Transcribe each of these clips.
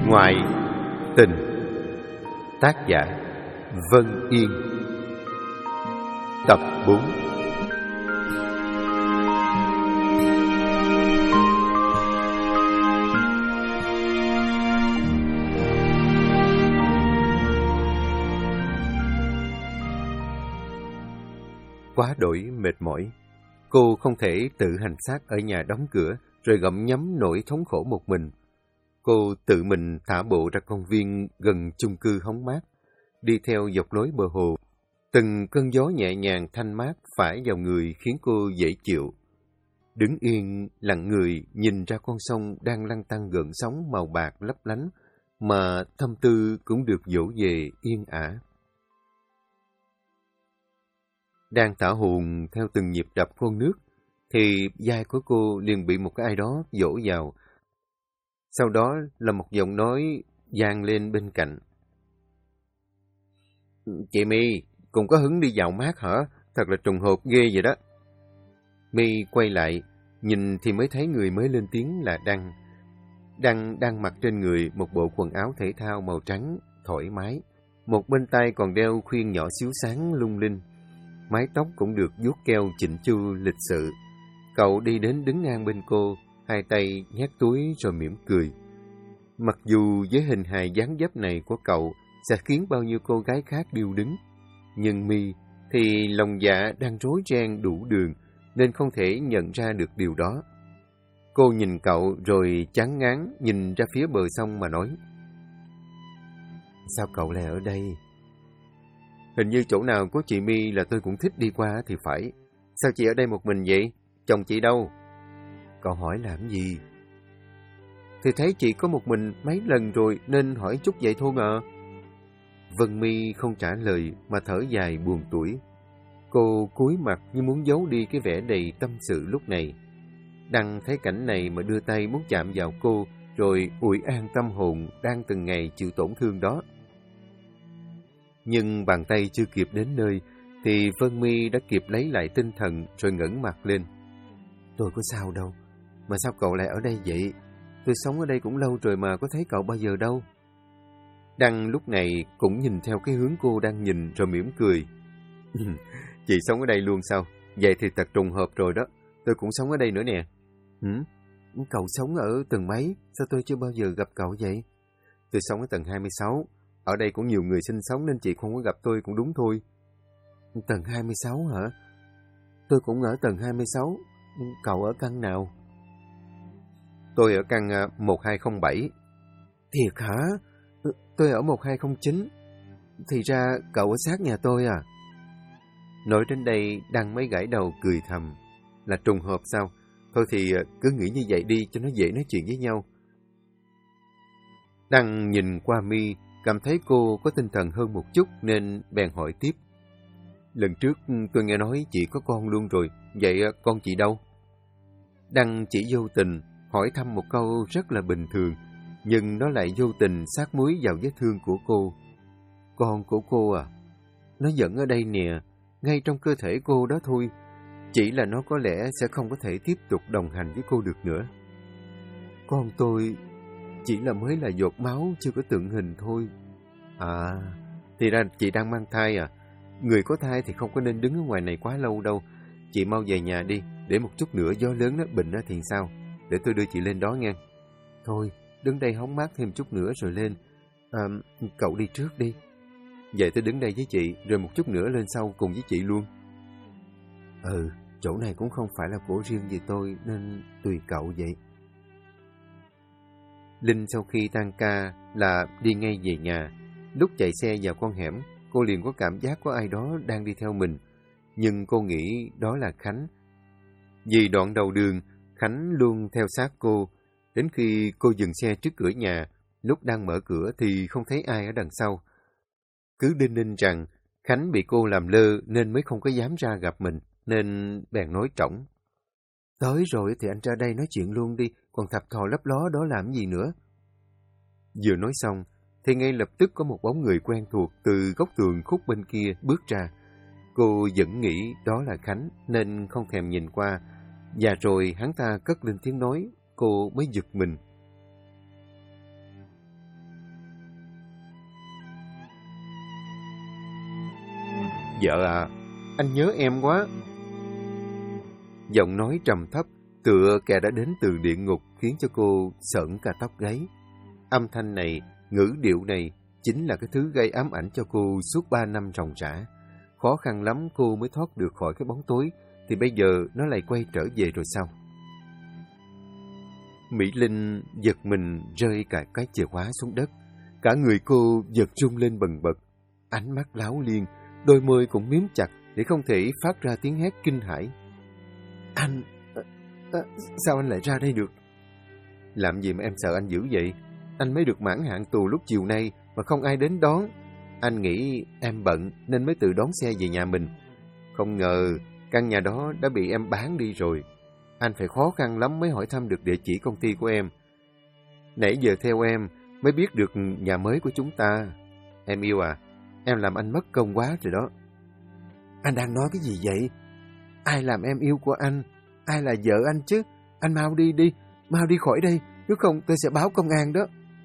Ngoại tình. Tác giả Vân Yên. Tập 4. Quá đỗi mệt mỏi, cô không thể tự hành xác ở nhà đóng cửa rồi gặm nhấm nỗi thống khổ một mình. Cô tự mình thả bộ ra công viên gần chung cư hóng mát, đi theo dọc lối bờ hồ. Từng cơn gió nhẹ nhàng thanh mát phả vào người khiến cô dễ chịu. Đứng yên, lặng người, nhìn ra con sông đang lăn tăn gợn sóng màu bạc lấp lánh, mà tâm tư cũng được dỗ về yên ả. Đang thả hồn theo từng nhịp đập con nước, thì vai của cô liền bị một cái ai đó vỗ vào. Sau đó là một giọng nói vang lên bên cạnh. Chị My, cũng có hứng đi dạo mát hả? Thật là trùng hợp ghê vậy đó. My quay lại, nhìn thì mới thấy người mới lên tiếng là Đăng. Đăng đang mặc trên người một bộ quần áo thể thao màu trắng, thoải mái. Một bên tay còn đeo khuyên nhỏ xíu sáng lung linh. Mái tóc cũng được vuốt keo chỉnh chu lịch sự. Cậu đi đến đứng ngang bên cô, hai tay nhét túi rồi mỉm cười. Mặc dù với hình hài dáng dấp này của cậu sẽ khiến bao nhiêu cô gái khác điêu đứng, nhưng My thì lòng dạ đang rối ren đủ đường nên không thể nhận ra được điều đó. Cô nhìn cậu rồi chán ngán nhìn ra phía bờ sông mà nói. Sao cậu lại ở đây? Hình như chỗ nào có chị My là tôi cũng thích đi qua thì phải. Sao chị ở đây một mình vậy? Chồng chị đâu? Cậu hỏi làm gì? Thì thấy chị có một mình mấy lần rồi nên hỏi chút vậy thôi mà. Vân My không trả lời mà thở dài buồn tủi. Cô cúi mặt như muốn giấu đi cái vẻ đầy tâm sự lúc này. Đăng thấy cảnh này mà đưa tay muốn chạm vào cô rồi ủi an tâm hồn đang từng ngày chịu tổn thương đó. Nhưng bàn tay chưa kịp đến nơi thì Vân My đã kịp lấy lại tinh thần rồi ngẩng mặt lên. Tôi có sao đâu, mà sao cậu lại ở đây vậy? Tôi sống ở đây cũng lâu rồi mà có thấy cậu bao giờ đâu. Đăng lúc này cũng nhìn theo cái hướng cô đang nhìn rồi mỉm cười. Chị sống ở đây luôn sao? Vậy thì thật trùng hợp rồi đó. Tôi cũng sống ở đây nữa nè. Cậu sống ở tầng mấy? Sao tôi chưa bao giờ gặp cậu vậy? Tôi sống ở tầng 26. Ở đây cũng nhiều người sinh sống nên chị không có gặp tôi cũng đúng thôi. Tầng 26 hả? Tôi cũng ở tầng 26. Cậu ở căn nào? Tôi ở căn 1207. Thiệt hả? Tôi ở 1209. Thì ra cậu ở sát nhà tôi à? Nói đến đây, Đăng mới gãi đầu cười thầm. Là trùng hợp sao? Thôi thì cứ nghĩ như vậy đi cho nó dễ nói chuyện với nhau. Đăng nhìn qua My, cảm thấy cô có tinh thần hơn một chút nên bèn hỏi tiếp. Lần trước tôi nghe nói chị có con luôn rồi, vậy con chị đâu? Đăng chỉ vô tình hỏi thăm một câu rất là bình thường, nhưng nó lại vô tình sát muối vào vết thương của cô. Con của cô à? Nó vẫn ở đây nè, ngay trong cơ thể cô đó thôi. Chỉ là nó có lẽ sẽ không có thể tiếp tục đồng hành với cô được nữa. Con tôi chỉ là mới là giọt máu chưa có tượng hình thôi. À, thì ra chị đang mang thai à? Người có thai thì không có nên đứng ở ngoài này quá lâu đâu. Chị mau về nhà đi, để một chút nữa gió lớn đó bệnh đó thì sao? Để tôi đưa chị lên đó nghe. Thôi, đứng đây hóng mát thêm chút nữa rồi lên. Cậu đi trước đi. Vậy tôi đứng đây với chị, rồi một chút nữa lên sau cùng với chị luôn. Chỗ này cũng không phải là của riêng gì tôi, nên tùy cậu vậy. Linh sau khi tan ca là đi ngay về nhà. Lúc chạy xe vào con hẻm, cô liền có cảm giác có ai đó đang đi theo mình. Nhưng cô nghĩ đó là Khánh. Vì đoạn đầu đường, Khánh luôn theo sát cô. Đến khi cô dừng xe trước cửa nhà, lúc đang mở cửa thì không thấy ai ở đằng sau. Cứ đinh ninh rằng Khánh bị cô làm lơ nên mới không có dám ra gặp mình, nên bèn nói trỏng. Tới rồi thì anh ra đây nói chuyện luôn đi, còn thập thò lấp ló đó làm gì nữa. Vừa nói xong, thì ngay lập tức có một bóng người quen thuộc từ góc tường khúc bên kia bước ra. Cô vẫn nghĩ đó là Khánh nên không thèm nhìn qua, và rồi hắn ta cất lên tiếng nói, cô mới giật mình. Vợ à, anh nhớ em quá. Giọng nói trầm thấp, tựa kẻ đã đến từ địa ngục khiến cho cô sởn cả tóc gáy. Âm thanh này, ngữ điệu này chính là cái thứ gây ám ảnh cho cô suốt 3 năm ròng rã. Khó khăn lắm cô mới thoát được khỏi cái bóng tối, thì bây giờ nó lại quay trở về rồi sao? Mỹ Linh giật mình rơi cả cái chìa khóa xuống đất. Cả người cô giật rung lên bần bật. Ánh mắt láo liên, đôi môi cũng miếm chặt để không thể phát ra tiếng hét kinh hãi. Anh... sao anh lại ra đây được? Làm gì mà em sợ anh dữ vậy? Anh mới được mãn hạn tù lúc chiều nay mà không ai đến đón. Anh nghĩ em bận nên mới tự đón xe về nhà mình. Không ngờ căn nhà đó đã bị em bán đi rồi. Anh phải khó khăn lắm mới hỏi thăm được địa chỉ công ty của em. Nãy giờ theo em mới biết được nhà mới của chúng ta. Em yêu à, em làm anh mất công quá rồi đó. Anh đang nói cái gì vậy? Ai làm em yêu của anh? Ai là vợ anh chứ? Anh mau đi đi, mau đi khỏi đây, nếu không tôi sẽ báo công an đó.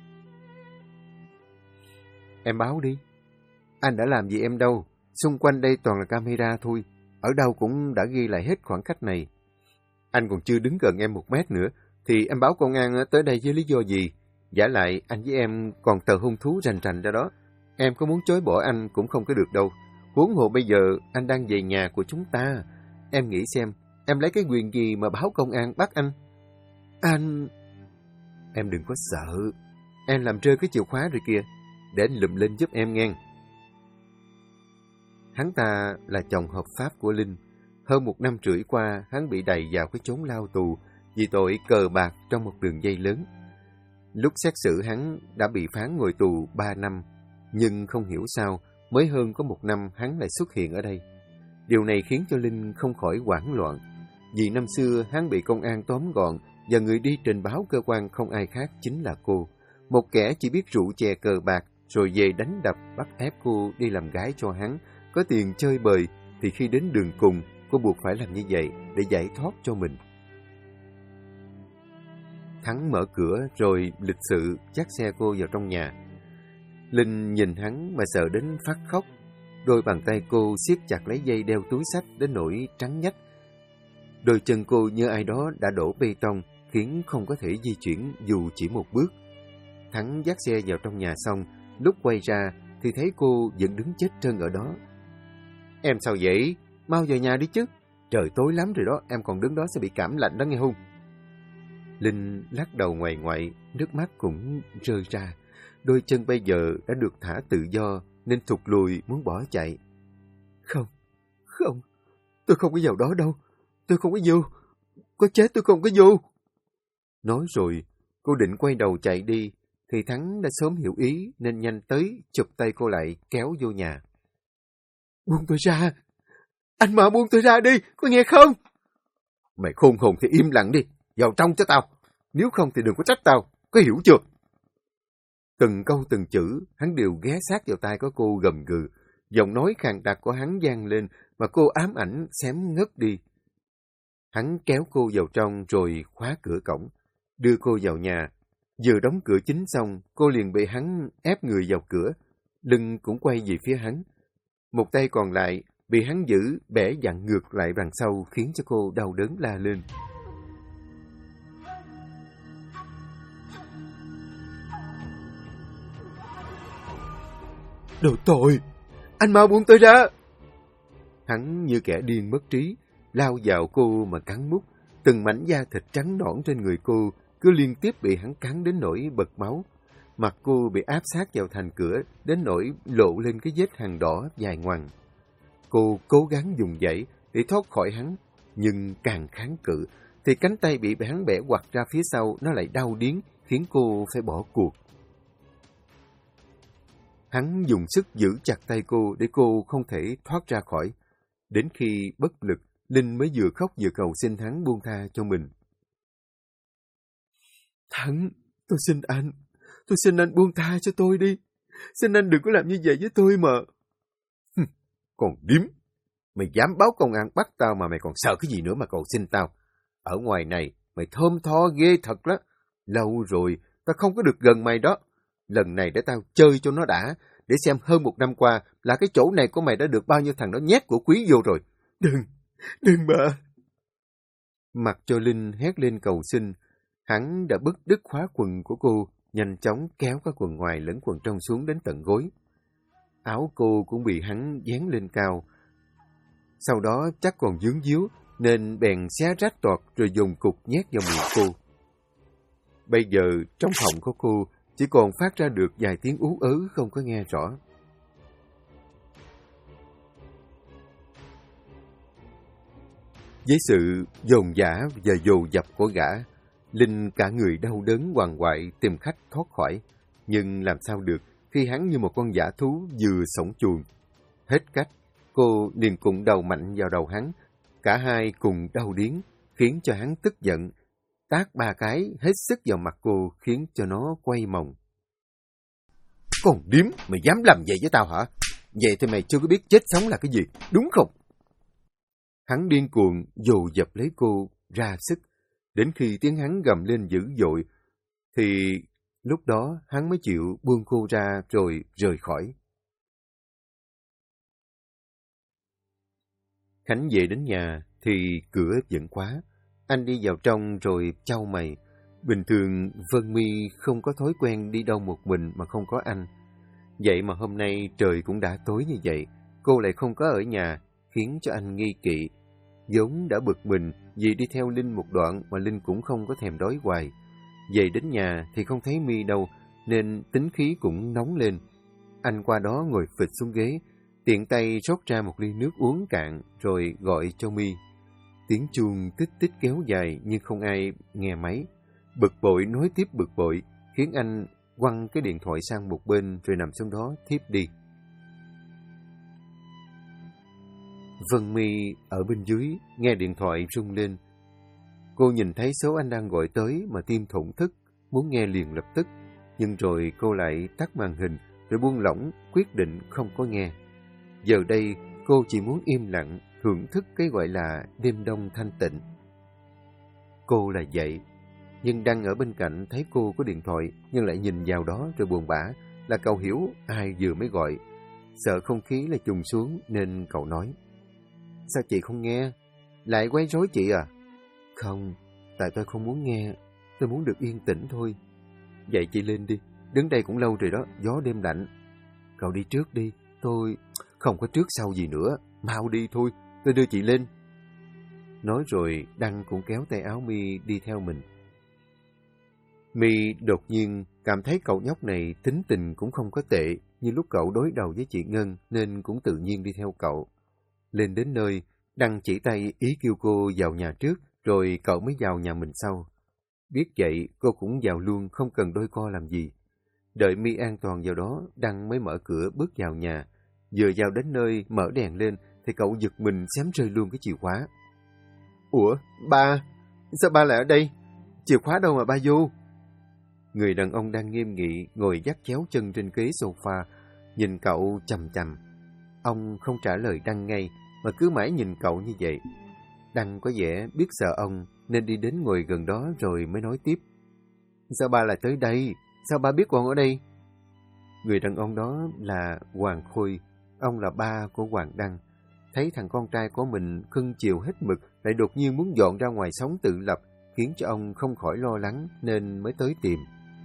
Em báo đi. Anh đã làm gì em đâu, xung quanh đây toàn là camera thôi, ở đâu cũng đã ghi lại hết khoảng cách này. Anh còn chưa đứng gần em 1 mét nữa, thì em báo công an tới đây với lý do gì? Vả lại anh với em còn tờ hung thú rành rành ra đó. Em có muốn chối bỏ anh cũng không có được đâu. Huống hồ bây giờ anh đang về nhà của chúng ta. Em nghĩ xem, em lấy cái quyền gì mà báo công an bắt anh? Anh... Em đừng có sợ. Em làm rơi cái chìa khóa rồi kìa. Để anh lụm lên giúp em nghe. Hắn ta là chồng hợp pháp của Linh. Hơn 1 năm rưỡi qua, hắn bị đày vào cái chốn lao tù vì tội cờ bạc trong một đường dây lớn. Lúc xét xử hắn đã bị phán ngồi tù 3 năm, nhưng không hiểu sao, mới hơn có 1 năm hắn lại xuất hiện ở đây. Điều này khiến cho Linh không khỏi hoảng loạn. Vì năm xưa hắn bị công an tóm gọn và người đi trình báo cơ quan không ai khác chính là cô. Một kẻ chỉ biết rượu chè cờ bạc rồi về đánh đập bắt ép cô đi làm gái cho hắn, có tiền chơi bời thì khi đến đường cùng cô buộc phải làm như vậy để giải thoát cho mình. Thắng mở cửa rồi lịch sự dắt xe cô vào trong nhà. Linh nhìn hắn mà sợ đến phát khóc. Đôi bàn tay cô siết chặt lấy dây đeo túi xách đến nỗi trắng nhách. Đôi chân cô như ai đó đã đổ bê tông, khiến không có thể di chuyển dù chỉ một bước. Thắng dắt xe vào trong nhà xong, lúc quay ra thì thấy cô vẫn đứng chết trơn ở đó. Em sao vậy? Mau vào nhà đi chứ. Trời tối lắm rồi đó, em còn đứng đó sẽ bị cảm lạnh đó nghe không? Linh lắc đầu ngoại ngoại, nước mắt cũng rơi ra. Đôi chân bây giờ đã được thả tự do nên thụt lùi muốn bỏ chạy. Không, tôi không có vào đó đâu. Tôi không có vô. Có chết tôi không có vô. Nói rồi, cô định quay đầu chạy đi, thì Thắng đã sớm hiểu ý nên nhanh tới chụp tay cô lại kéo vô nhà. Buông tôi ra! Anh mà buông tôi ra đi, có nghe không? Mày khôn hồn thì im lặng đi, vào trong cho tao. Nếu không thì đừng có trách tao, có hiểu chưa? Từng câu từng chữ, hắn đều ghé sát vào tai của cô gầm gừ. Giọng nói khàn đặc của hắn vang lên mà cô ám ảnh xém ngất đi. Hắn kéo cô vào trong rồi khóa cửa cổng, đưa cô vào nhà. Vừa đóng cửa chính xong, cô liền bị hắn ép người vào cửa, lưng cũng quay về phía hắn. Một tay còn lại bị hắn giữ bẻ vặn ngược lại đằng sau khiến cho cô đau đớn la lên. Đồ tội! Anh mau buông tôi ra! Hắn như kẻ điên mất trí, lao vào cô mà cắn mút. Từng mảnh da thịt trắng nõn trên người cô cứ liên tiếp bị hắn cắn đến nỗi bật máu. Mặt cô bị áp sát vào thành cửa đến nỗi lộ lên cái vết hằn đỏ dài ngoằng. Cô cố gắng dùng dãy để thoát khỏi hắn, nhưng càng kháng cự thì cánh tay bị hắn bẻ quặt ra phía sau nó lại đau điếng khiến cô phải bỏ cuộc. Hắn dùng sức giữ chặt tay cô để cô không thể thoát ra khỏi. Đến khi bất lực, Linh mới vừa khóc vừa cầu xin hắn buông tha cho mình. Thắng, tôi xin anh buông tha cho tôi đi. Xin anh đừng có làm như vậy với tôi mà. Còn điếm, mày dám báo công an bắt tao mà mày còn sợ cái gì nữa mà cầu xin tao. Ở ngoài này, mày thơm tho ghê thật đó. Lâu rồi, tao không có được gần mày đó. Lần này để tao chơi cho nó đã, để xem hơn 1 năm qua là cái chỗ này của mày đã được bao nhiêu thằng đó nhét của quý vô rồi. Đừng bà. Mặc cho Linh hét lên cầu xin, hắn đã bứt đứt khóa quần của cô, nhanh chóng kéo cái quần ngoài lẫn quần trong xuống đến tận gối. Áo cô cũng bị hắn dán lên cao. Sau đó chắc còn vướng víu, nên bèn xé rách toạc rồi dùng cục nhét vào miệng cô. Bây giờ trong họng của cô chỉ còn phát ra được vài tiếng ú ớ không có nghe rõ. Với sự dồn dã và dồn dập của gã, Linh cả người đau đớn hoàng hoại tìm cách thoát khỏi. Nhưng làm sao được khi hắn như một con dã thú vừa xổng chuồng. Hết cách, cô liền cùng đầu mạnh vào đầu hắn. Cả hai cùng đau điếng, khiến cho hắn tức giận. Tát 3 cái hết sức vào mặt cô khiến cho nó quay mòng. Con điếm, mày dám làm vậy với tao hả? Vậy thì mày chưa có biết chết sống là cái gì, đúng không? Hắn điên cuồng dồ dập lấy cô ra sức. Đến khi tiếng hắn gầm lên dữ dội, thì lúc đó hắn mới chịu buông cô ra rồi rời khỏi. Khánh về đến nhà thì cửa vẫn khóa. Anh đi vào trong rồi chau mày. Bình thường Vân My không có thói quen đi đâu một mình mà không có anh. Vậy mà hôm nay trời cũng đã tối như vậy, cô lại không có ở nhà, khiến cho anh nghi kỵ. vốn đã bực mình vì đi theo Linh một đoạn mà Linh cũng không có thèm đói hoài. Về đến nhà thì không thấy My đâu, nên tính khí cũng nóng lên. Anh qua đó ngồi phịch xuống ghế, tiện tay rót ra một ly nước uống cạn rồi gọi cho My. Tiếng chuông tích tích kéo dài nhưng không ai nghe máy. Bực bội nói tiếp bực bội, khiến anh quăng cái điện thoại sang một bên rồi nằm xuống đó thiếp đi. Vân My ở bên dưới, nghe điện thoại rung lên. Cô nhìn thấy số anh đang gọi tới mà tim thổn thức, muốn nghe liền lập tức. Nhưng rồi cô lại tắt màn hình, rồi buông lỏng, quyết định không có nghe. Giờ đây, cô chỉ muốn im lặng, thưởng thức cái gọi là đêm đông thanh tịnh. Cô là vậy, nhưng đang ở bên cạnh thấy cô có điện thoại, nhưng lại nhìn vào đó rồi buồn bã, là cậu hiểu ai vừa mới gọi. Sợ không khí là trùng xuống nên cậu nói: "Sao chị không nghe? Lại quấy rối chị à?" "Không, tại tôi không muốn nghe, tôi muốn được yên tĩnh thôi." "Vậy chị lên đi, đứng đây cũng lâu rồi đó, gió đêm lạnh." "Cậu đi trước đi, tôi không có trước sau gì nữa, mau đi thôi, tôi đưa chị lên." Nói rồi Đăng cũng kéo tay áo My đi theo mình. My đột nhiên cảm thấy cậu nhóc này tính tình cũng không có tệ, như lúc cậu đối đầu với chị Ngân nên cũng tự nhiên đi theo cậu. Lên đến nơi, Đăng chỉ tay ý kêu cô vào nhà trước, rồi cậu mới vào nhà mình sau. Biết vậy, cô cũng vào luôn, không cần đôi co làm gì. Đợi My an toàn vào đó, Đăng mới mở cửa bước vào nhà. Vừa vào đến nơi, mở đèn lên, thì cậu giật mình xém rơi luôn cái chìa khóa. "Ủa, ba? Sao ba lại ở đây? Chìa khóa đâu mà ba vô?" Người đàn ông đang nghiêm nghị, ngồi dắt chéo chân trên ghế sofa, nhìn cậu chằm chằm. Ông không trả lời Đăng ngay, mà cứ mãi nhìn cậu như vậy. Đăng có vẻ biết sợ ông, nên đi đến ngồi gần đó rồi mới nói tiếp: "Sao ba lại tới đây? Sao ba biết con ở đây?" Người đàn ông đó là Hoàng Khôi, ông là ba của Hoàng Đăng. Thấy thằng con trai của mình cưng chiều hết mực, lại đột nhiên muốn dọn ra ngoài sống tự lập, khiến cho ông không khỏi lo lắng nên mới tới tìm.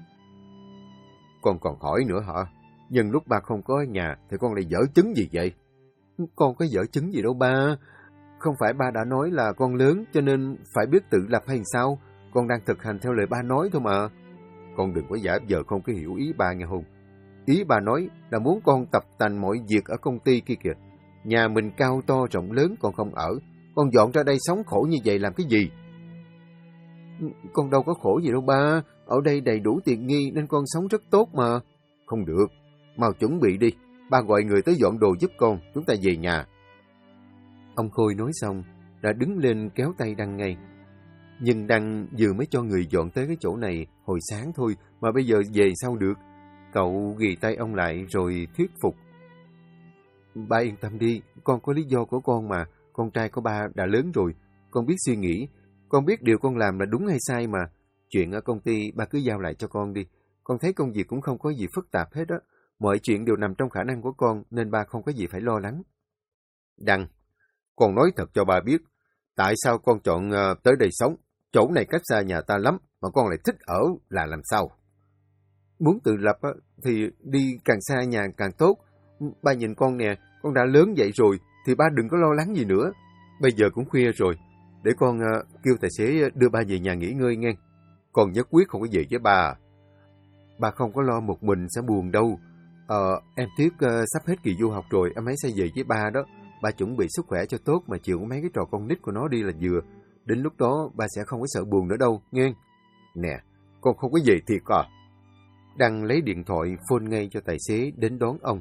"Con còn hỏi nữa hả? Nhưng lúc ba không có ở nhà thì con lại dở chứng gì vậy?" "Con có dở chứng gì đâu ba. Không phải ba đã nói là con lớn cho nên phải biết tự lập hay sao? Con đang thực hành theo lời ba nói thôi mà." "Con đừng có giả vờ không có hiểu ý ba nghe không? Ý ba nói là muốn con tập tành mọi việc ở công ty kia kìa. Nhà mình cao to rộng lớn con không ở. Con dọn ra đây sống khổ như vậy làm cái gì?" "Con đâu có khổ gì đâu ba. Ở đây đầy đủ tiện nghi nên con sống rất tốt mà." "Không được. Mau chuẩn bị đi. Ba gọi người tới dọn đồ giúp con. Chúng ta về nhà." Ông Khôi nói xong, đã đứng lên kéo tay Đăng ngay. Nhưng Đăng vừa mới cho người dọn tới cái chỗ này hồi sáng thôi, mà bây giờ về sao được? Cậu ghì tay ông lại rồi thuyết phục: "Ba yên tâm đi, con có lý do của con mà. Con trai của ba đã lớn rồi, con biết suy nghĩ. Con biết điều con làm là đúng hay sai mà. Chuyện ở công ty ba cứ giao lại cho con đi. Con thấy công việc cũng không có gì phức tạp hết á. Mọi chuyện đều nằm trong khả năng của con nên ba không có gì phải lo lắng. Đăng, con nói thật cho ba biết, tại sao con chọn tới đây sống? Chỗ này cách xa nhà ta lắm, mà con lại thích ở là làm sao? Muốn tự lập thì đi càng xa nhà càng tốt. Ba nhìn con nè, con đã lớn vậy rồi, thì ba đừng có lo lắng gì nữa. Bây giờ cũng khuya rồi, để con kêu tài xế đưa ba về nhà nghỉ ngơi nghe. Con nhất quyết không có về với ba. Ba không có lo một mình sẽ buồn đâu. Em Tuyết sắp hết kỳ du học rồi, em ấy sẽ về với ba đó. Ba chuẩn bị sức khỏe cho tốt mà chịu mấy cái trò con nít của nó đi là vừa. Đến lúc đó ba sẽ không có sợ buồn nữa đâu, nghe. Nè, con không có về thiệt à? Đăng lấy điện thoại phone ngay cho tài xế đến đón ông.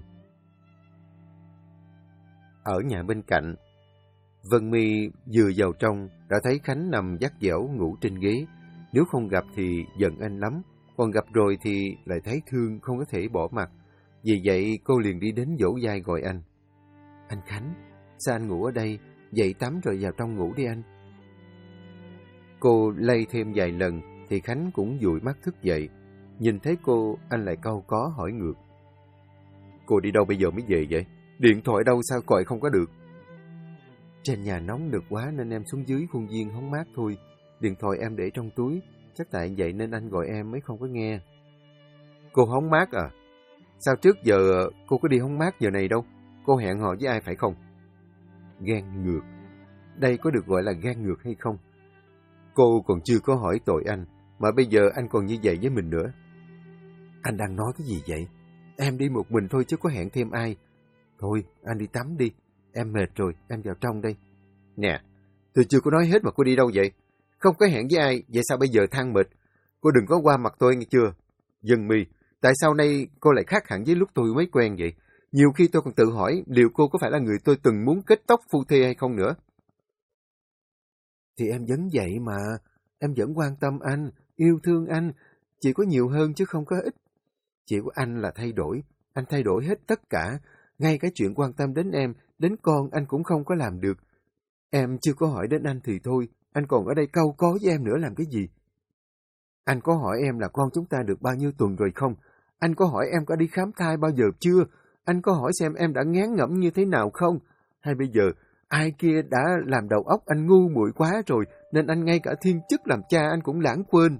Ở nhà bên cạnh, Vân My vừa vào trong đã thấy Khánh nằm vắt vẻo ngủ trên ghế. Nếu không gặp thì giận anh lắm, còn gặp rồi thì lại thấy thương không có thể bỏ mặc. Vì vậy cô liền đi đến vỗ vai gọi anh. Anh Khánh, sao anh ngủ ở đây? Dậy tắm rồi vào trong ngủ đi anh. Cô lay thêm vài lần thì Khánh cũng dụi mắt thức dậy. Nhìn thấy cô, anh lại cau có hỏi ngược. Cô đi đâu bây giờ mới về vậy? Điện thoại đâu sao gọi không có được? Trên nhà nóng nực quá nên em xuống dưới khuôn viên hóng mát thôi. Điện thoại em để trong túi, chắc tại vậy nên anh gọi em mới không có nghe. Cô hóng mát à? Sao trước giờ cô có đi hóng mát giờ này đâu? Cô hẹn hò với ai phải không? Gan ngược. Đây có được gọi là gan ngược hay không? Cô còn chưa có hỏi tội anh, mà bây giờ anh còn như vậy với mình nữa. Anh đang nói cái gì vậy? Em đi một mình thôi chứ có hẹn thêm ai. Thôi, anh đi tắm đi. Em mệt rồi, em vào trong đây. Nè, tôi chưa có nói hết mà cô đi đâu vậy? Không có hẹn với ai, vậy sao bây giờ than mệt? Cô đừng có qua mặt tôi nghe chưa? Vân My, tại sao nay cô lại khác hẳn với lúc tôi mới quen vậy? Nhiều khi tôi còn tự hỏi liệu cô có phải là người tôi từng muốn kết tóc phu thê hay không nữa? Thì em vẫn vậy mà. Em vẫn quan tâm anh, yêu thương anh. Chỉ có nhiều hơn chứ không có ít. Chỉ của anh là thay đổi. Anh thay đổi hết tất cả. Ngay cái chuyện quan tâm đến em, đến con anh cũng không có làm được. Em chưa có hỏi đến anh thì thôi. Anh còn ở đây cau có với em nữa làm cái gì? Anh có hỏi em là con chúng ta được bao nhiêu tuần rồi không? Anh có hỏi em có đi khám thai bao giờ chưa? Anh có hỏi xem em đã ngán ngẩm như thế nào không? Hay bây giờ ai kia đã làm đầu óc anh ngu muội quá rồi nên anh ngay cả thiên chức làm cha anh cũng lãng quên.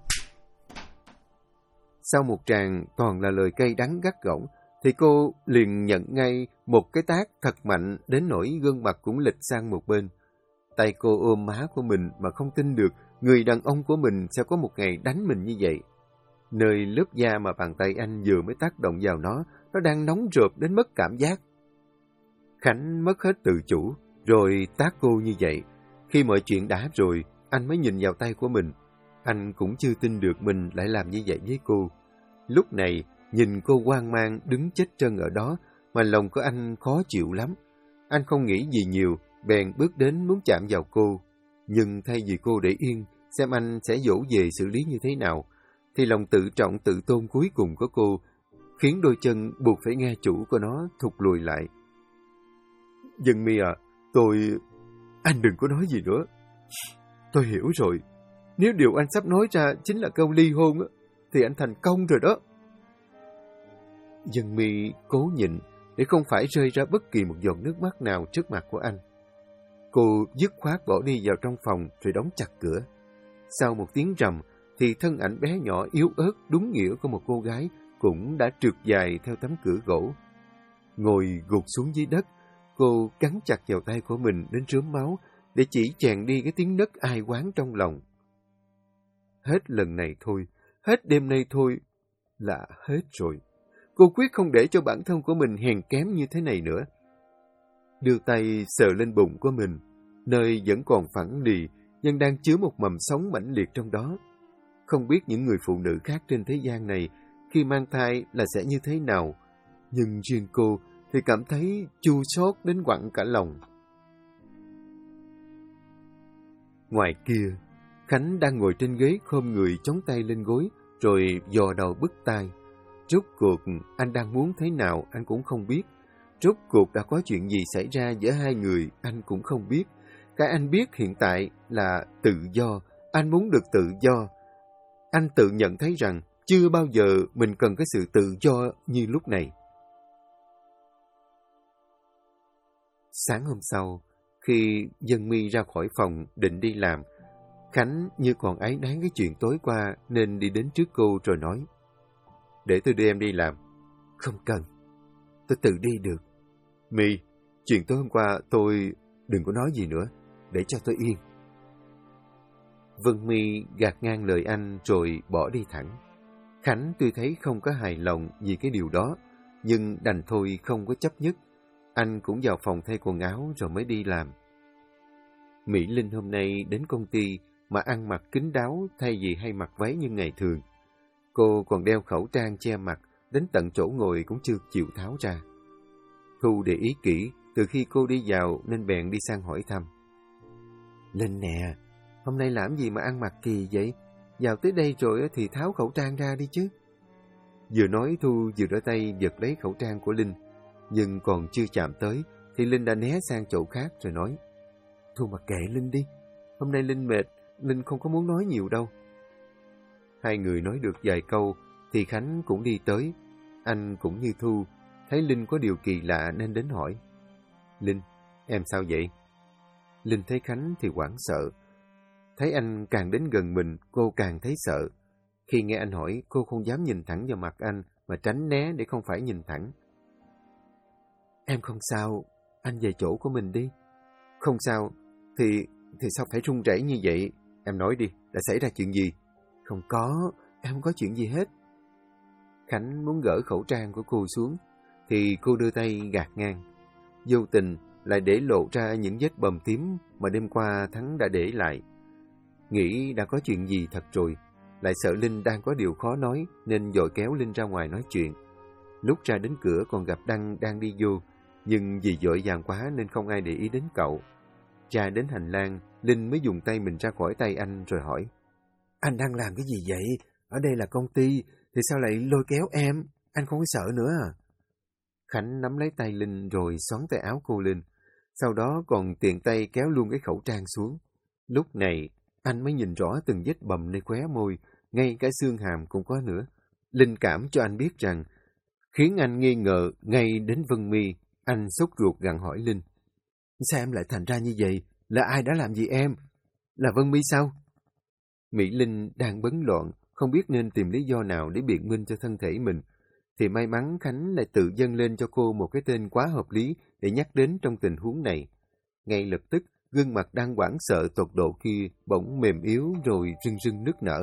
Sau một tràng toàn là lời cay đắng gắt gỏng thì cô liền nhận ngay một cái tát thật mạnh đến nỗi gương mặt cũng lệch sang một bên. Tay cô ôm má của mình mà không tin được người đàn ông của mình sẽ có một ngày đánh mình như vậy. Nơi lớp da mà bàn tay anh vừa mới tác động vào nó đang nóng rộp đến mất cảm giác. Khánh mất hết tự chủ, rồi tát cô như vậy. Khi mọi chuyện đã rồi, anh mới nhìn vào tay của mình. Anh cũng chưa tin được mình lại làm như vậy với cô. Lúc này, nhìn cô hoang mang đứng chết chân ở đó, mà lòng của anh khó chịu lắm. Anh không nghĩ gì nhiều, bèn bước đến muốn chạm vào cô. Nhưng thay vì cô để yên, xem anh sẽ dỗ về xử lý như thế nào, thì lòng tự trọng tự tôn cuối cùng của cô khiến đôi chân buộc phải nghe chủ của nó thụt lùi lại. Vân My à, anh đừng có nói gì nữa. Tôi hiểu rồi. Nếu điều anh sắp nói ra chính là câu ly hôn thì anh thành công rồi đó. Vân My cố nhịn để không phải rơi ra bất kỳ một giọt nước mắt nào trước mặt của anh. Cô dứt khoát bỏ đi vào trong phòng rồi đóng chặt cửa. Sau một tiếng rầm thì thân ảnh bé nhỏ yếu ớt đúng nghĩa của một cô gái cũng đã trượt dài theo tấm cửa gỗ. Ngồi gục xuống dưới đất, cô cắn chặt vào tay của mình đến rớm máu để chỉ chèn đi cái tiếng nấc ai oán trong lòng. Hết lần này thôi, hết đêm nay thôi là hết rồi. Cô quyết không để cho bản thân của mình hèn kém như thế này nữa. Đưa tay sờ lên bụng của mình, nơi vẫn còn phẳng lì nhưng đang chứa một mầm sống mãnh liệt trong đó. Không biết những người phụ nữ khác trên thế gian này khi mang thai là sẽ như thế nào, nhưng riêng cô thì cảm thấy chua xót đến quặn cả lòng. Ngoài kia, Khánh đang ngồi trên ghế khom người chống tay lên gối rồi dò đầu bứt tai. Rốt cuộc anh đang muốn thế nào anh cũng không biết. Rốt cuộc đã có chuyện gì xảy ra giữa hai người anh cũng không biết. Cái anh biết hiện tại là tự do. Anh muốn được tự do. Anh tự nhận thấy rằng chưa bao giờ mình cần cái sự tự do như lúc này. Sáng hôm sau, khi Vân My ra khỏi phòng định đi làm, Khánh như còn áy náy cái chuyện tối qua nên đi đến trước cô rồi nói: "Để tôi đưa em đi làm." "Không cần, tôi tự đi được." "My, chuyện tối hôm qua tôi đừng có nói gì nữa, để cho tôi yên." Vân My gạt ngang lời anh rồi bỏ đi thẳng. Khánh tuy thấy không có hài lòng vì cái điều đó, nhưng đành thôi không có chấp nhất. Anh cũng vào phòng thay quần áo rồi mới đi làm. Mỹ Linh hôm nay đến công ty mà ăn mặc kín đáo thay vì hay mặc váy như ngày thường. Cô còn đeo khẩu trang che mặt, đến tận chỗ ngồi cũng chưa chịu tháo ra. Thu để ý kỹ, từ khi cô đi vào nên bèn đi sang hỏi thăm. "Linh nè, hôm nay làm gì mà ăn mặc kỳ vậy? Vào tới đây rồi thì tháo khẩu trang ra đi chứ." Vừa nói Thu vừa đưa tay giật lấy khẩu trang của Linh, nhưng còn chưa chạm tới thì Linh đã né sang chỗ khác rồi nói: "Thu mặc kệ Linh đi, hôm nay Linh mệt, Linh không có muốn nói nhiều đâu." Hai người nói được vài câu thì Khánh cũng đi tới. Anh cũng như Thu, thấy Linh có điều kỳ lạ nên đến hỏi: "Linh, em sao vậy?" Linh thấy Khánh thì hoảng sợ. Thấy anh càng đến gần mình, cô càng thấy sợ. Khi nghe anh hỏi, cô không dám nhìn thẳng vào mặt anh, mà tránh né để không phải nhìn thẳng. "Em không sao, anh về chỗ của mình đi." "Không sao, thì sao phải run rẩy như vậy? Em nói đi, đã xảy ra chuyện gì?" "Không có, em không có chuyện gì hết." Khánh muốn gỡ khẩu trang của cô xuống, thì cô đưa tay gạt ngang. Vô tình lại để lộ ra những vết bầm tím mà đêm qua Thắng đã để lại. Nghĩ đã có chuyện gì thật rồi, lại sợ Linh đang có điều khó nói nên vội kéo Linh ra ngoài nói chuyện. Lúc ra đến cửa còn gặp Đăng đang đi vô, nhưng vì vội vàng quá nên không ai để ý đến cậu. Ra đến hành lang, Linh mới dùng tay mình ra khỏi tay anh rồi hỏi: "Anh đang làm cái gì vậy? Ở đây là công ty, thì sao lại lôi kéo em? Anh không có sợ nữa à?" Khánh nắm lấy tay Linh rồi xoắn tay áo cô lên, sau đó còn tiện tay kéo luôn cái khẩu trang xuống. Lúc này, anh mới nhìn rõ từng vết bầm nơi khóe môi, ngay cả xương hàm cũng có nữa. Linh cảm cho anh biết rằng, khiến anh nghi ngờ ngay đến Vân My. Anh sốt ruột gặng hỏi Linh: "Sao em lại thành ra như vậy? Là ai đã làm gì em? Là Vân My sao?" Mỹ Linh đang bấn loạn, không biết nên tìm lý do nào để biện minh cho thân thể mình. Thì may mắn Khánh lại tự dâng lên cho cô một cái tên quá hợp lý để nhắc đến trong tình huống này. Ngay lập tức, gương mặt đang hoảng sợ tột độ kia bỗng mềm yếu rồi rưng rưng nức nở.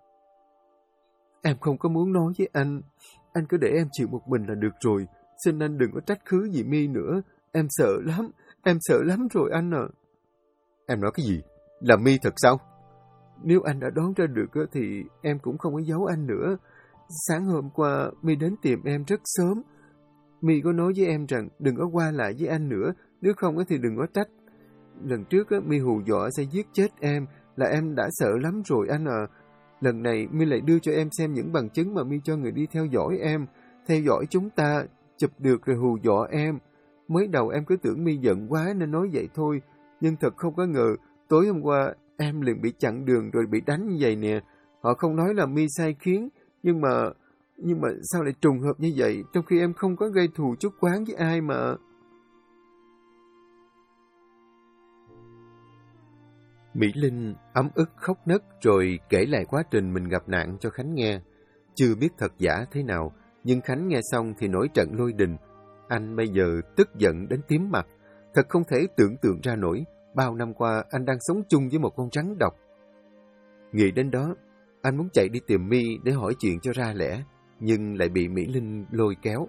"Em không có muốn nói với anh cứ để em chịu một mình là được rồi. Xin anh đừng có trách cứ gì My nữa. Em sợ lắm rồi anh à." "Em nói cái gì? Là My thật sao?" "Nếu anh đã đoán ra được thì em cũng không có giấu anh nữa. Sáng hôm qua, My đến tìm em rất sớm. My có nói với em rằng đừng có qua lại với anh nữa, nếu không thì đừng có trách. Lần trước My hù dọa sẽ giết chết em, là em đã sợ lắm rồi anh à. Lần này My lại đưa cho em xem những bằng chứng mà My cho người đi theo dõi em, theo dõi chúng ta, chụp được rồi hù dọa em. Mới đầu em cứ tưởng My giận quá nên nói vậy thôi, nhưng thật không có ngờ, tối hôm qua em liền bị chặn đường rồi bị đánh như vậy nè. Họ không nói là My sai khiến, nhưng mà sao lại trùng hợp như vậy, trong khi em không có gây thù chuốc oán với ai mà." Mỹ Linh ấm ức khóc nấc rồi kể lại quá trình mình gặp nạn cho Khánh nghe. Chưa biết thật giả thế nào, nhưng Khánh nghe xong thì nổi trận lôi đình. Anh bây giờ tức giận đến tím mặt. Thật không thể tưởng tượng ra nổi, bao năm qua anh đang sống chung với một con rắn độc. Nghĩ đến đó, anh muốn chạy đi tìm My để hỏi chuyện cho ra lẽ, nhưng lại bị Mỹ Linh lôi kéo.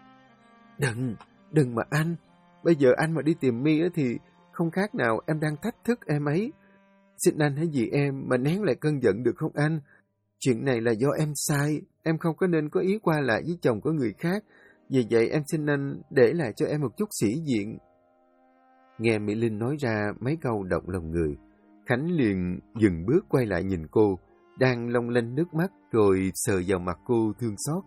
Đừng mà anh. Bây giờ anh mà đi tìm My thì không khác nào em đang thách thức em ấy. Xin anh hãy vì em mà nén lại cơn giận được không anh? Chuyện này là do em sai, em không có nên có ý qua lại với chồng của người khác. Vì vậy em xin anh để lại cho em một chút sĩ diện. Nghe Mỹ Linh nói ra mấy câu động lòng người, Khánh liền dừng bước quay lại nhìn cô, đang long lanh nước mắt rồi sờ vào mặt cô thương xót.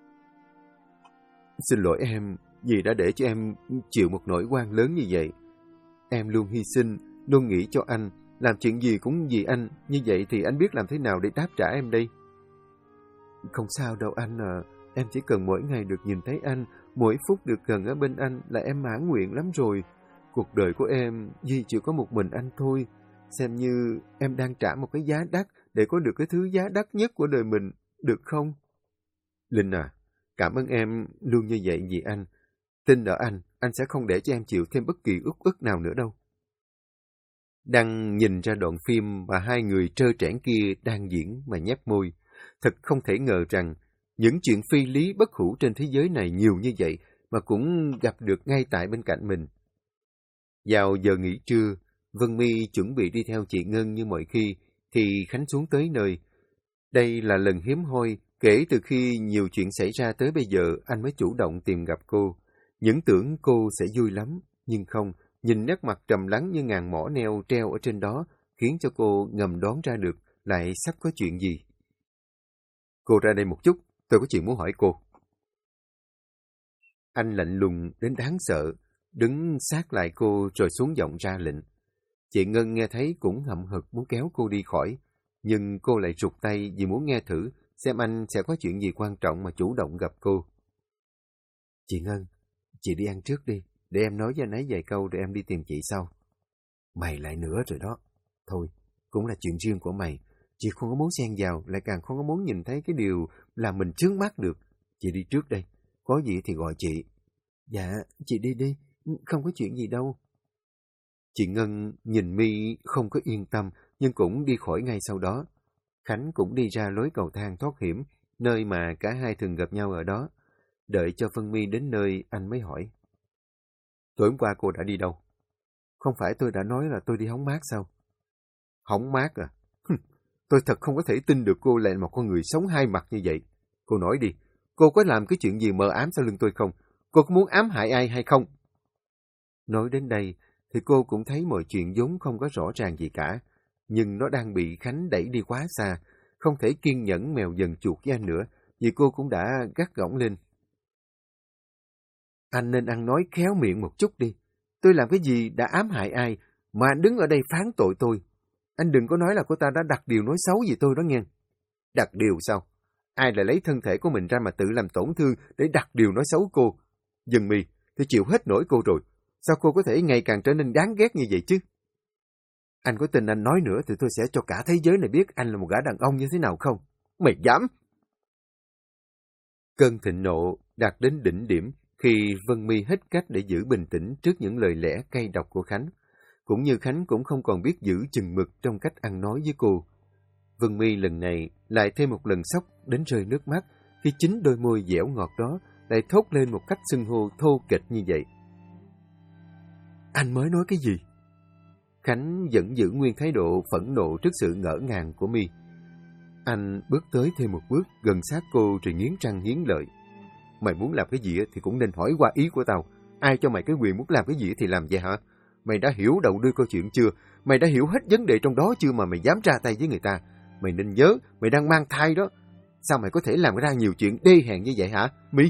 "Xin lỗi em vì đã để cho em chịu một nỗi oan lớn như vậy. Em luôn hy sinh, luôn nghĩ cho anh, làm chuyện gì cũng vì anh, như vậy thì anh biết làm thế nào để đáp trả em đây?" "Không sao đâu anh à, em chỉ cần mỗi ngày được nhìn thấy anh, mỗi phút được gần ở bên anh là em mãn nguyện lắm rồi. cuộc đời của em duy chỉ có một mình anh thôi. Xem như em đang trả một cái giá đắt để có được cái thứ giá đắt nhất của đời mình, được không? Linh à, cảm ơn em luôn như vậy vì anh. Tin ở anh sẽ không để cho em chịu thêm bất kỳ uất ức nào nữa đâu. Đăng nhìn ra đoạn phim và hai người trơ trẽn kia đang diễn mà nhếch môi. Thật không thể ngờ rằng những chuyện phi lý bất hủ trên thế giới này nhiều như vậy mà cũng gặp được ngay tại bên cạnh mình. Vào giờ nghỉ trưa, Vân My chuẩn bị đi theo chị Ngân như mọi khi, thì Khánh xuống tới nơi. Đây là lần hiếm hoi kể từ khi nhiều chuyện xảy ra tới bây giờ anh mới chủ động tìm gặp cô. Những tưởng cô sẽ vui lắm, nhưng không, nhìn nét mặt trầm lắng như ngàn mỏ neo treo ở trên đó, khiến cho cô ngầm đoán ra được lại sắp có chuyện gì. Cô ra đây một chút, tôi có chuyện muốn hỏi cô. Anh lạnh lùng đến đáng sợ, đứng sát lại cô rồi xuống giọng ra lệnh. Chị Ngân nghe thấy cũng hậm hực muốn kéo cô đi khỏi, nhưng cô lại rụt tay vì muốn nghe thử xem anh sẽ có chuyện gì quan trọng mà chủ động gặp cô. Chị Ngân, chị đi ăn trước đi, để em nói với anh ấy vài câu rồi em đi tìm chị sau. Mày lại nữa rồi đó. Thôi, cũng là chuyện riêng của mày. Chị không có muốn xen vào, lại càng không có muốn nhìn thấy cái điều làm mình chướng mắt được. Chị đi trước đây, có gì thì gọi chị. Dạ, chị đi đi, không có chuyện gì đâu. Chị Ngân nhìn My không có yên tâm, nhưng cũng đi khỏi ngay sau đó. Khánh cũng đi ra lối cầu thang thoát hiểm, nơi mà cả hai thường gặp nhau ở đó. Đợi cho Vân My đến nơi, anh mới hỏi. Tối hôm qua cô đã đi đâu? Không phải tôi đã nói là tôi đi hóng mát sao? Hóng mát à? Tôi thật không có thể tin được cô lại là một con người sống hai mặt như vậy. Cô nói đi, cô có làm cái chuyện gì mờ ám sau lưng tôi không? Cô có muốn ám hại ai hay không? Nói đến đây, thì cô cũng thấy mọi chuyện vốn không có rõ ràng gì cả. Nhưng nó đang bị Khánh đẩy đi quá xa, không thể kiên nhẫn mèo dần chuột với anh nữa, vì cô cũng đã gắt gỏng lên. Anh nên ăn nói khéo miệng một chút đi. Tôi làm cái gì đã ám hại ai, mà anh đứng ở đây phán tội tôi. Anh đừng có nói là cô ta đã đặt điều nói xấu gì tôi đó nghe. Đặt điều sao? Ai lại lấy thân thể của mình ra mà tự làm tổn thương để đặt điều nói xấu cô? Dân My, tôi chịu hết nổi cô rồi. Sao cô có thể ngày càng trở nên đáng ghét như vậy chứ? Anh có tin anh nói nữa thì tôi sẽ cho cả thế giới này biết anh là một gã đàn ông như thế nào không? Mày dám! Cơn thịnh nộ đạt đến đỉnh điểm khi Vân My hết cách để giữ bình tĩnh trước những lời lẽ cay độc của Khánh. Cũng như Khánh cũng không còn biết giữ chừng mực trong cách ăn nói với cô. Vân My lần này lại thêm một lần sốc đến rơi nước mắt khi chính đôi môi dẻo ngọt đó lại thốt lên một cách xưng hô thô kệch như vậy. Anh mới nói cái gì? Khánh vẫn giữ nguyên thái độ phẫn nộ trước sự ngỡ ngàng của My. Anh bước tới thêm một bước gần sát cô rồi nghiến răng nghiến lợi. Mày muốn làm cái gì thì cũng nên hỏi qua ý của tao. Ai cho mày cái quyền muốn làm cái gì thì làm vậy hả? Mày đã hiểu đầu đuôi câu chuyện chưa? Mày đã hiểu hết vấn đề trong đó chưa mà mày dám ra tay với người ta? Mày nên nhớ, mày đang mang thai đó. Sao mày có thể làm ra nhiều chuyện đê hèn như vậy hả, My?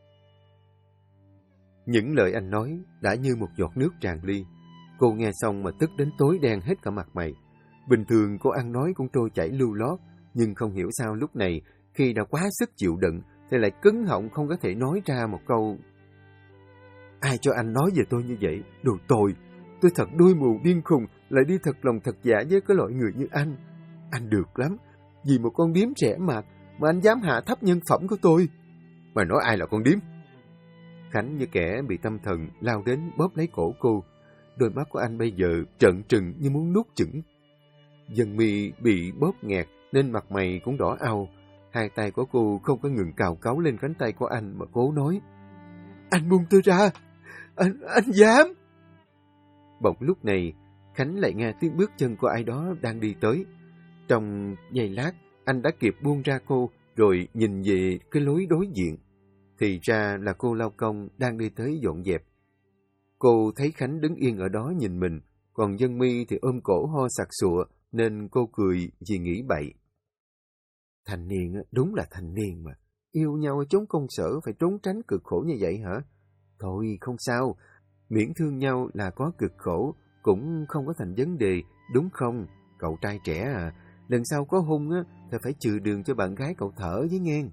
Những lời anh nói đã như một giọt nước tràn ly. Cô nghe xong mà tức đến tối đen hết cả mặt mày. Bình thường cô ăn nói cũng trôi chảy lưu lót, nhưng không hiểu sao lúc này, khi đã quá sức chịu đựng, thì lại cứng họng không có thể nói ra một câu. Ai cho anh nói về tôi như vậy? Đồ tồi! Tôi thật đuôi mù điên khùng, lại đi thật lòng thật dạ với cái loại người như anh. Anh được lắm, vì một con điếm trẻ mạt mà anh dám hạ thấp nhân phẩm của tôi. Mày nói ai là con điếm? Khánh như kẻ bị tâm thần lao đến bóp lấy cổ cô. Đôi mắt của anh bây giờ trợn trừng như muốn nuốt chửng. Dân My bị bóp nghẹt nên mặt mày cũng đỏ au. Hai tay của cô không có ngừng cào cấu lên cánh tay của anh mà cố nói. Anh buông tôi ra! Anh dám! Bỗng lúc này, Khánh lại nghe tiếng bước chân của ai đó đang đi tới. Trong giây lát, anh đã kịp buông ra cô rồi nhìn về cái lối đối diện. Thì ra là cô lao công đang đi tới dọn dẹp. Cô thấy Khánh đứng yên ở đó nhìn mình, còn Dân My thì ôm cổ ho sặc sụa nên cô cười vì nghĩ bậy. Thanh niên đúng là thanh niên mà. Yêu nhau ở chốn công sở phải trốn tránh cực khổ như vậy hả? Thôi không sao, miễn thương nhau là có cực khổ, cũng không có thành vấn đề, đúng không? Cậu trai trẻ à, lần sau có hung thì phải trừ đường cho bạn gái cậu thở với nghe.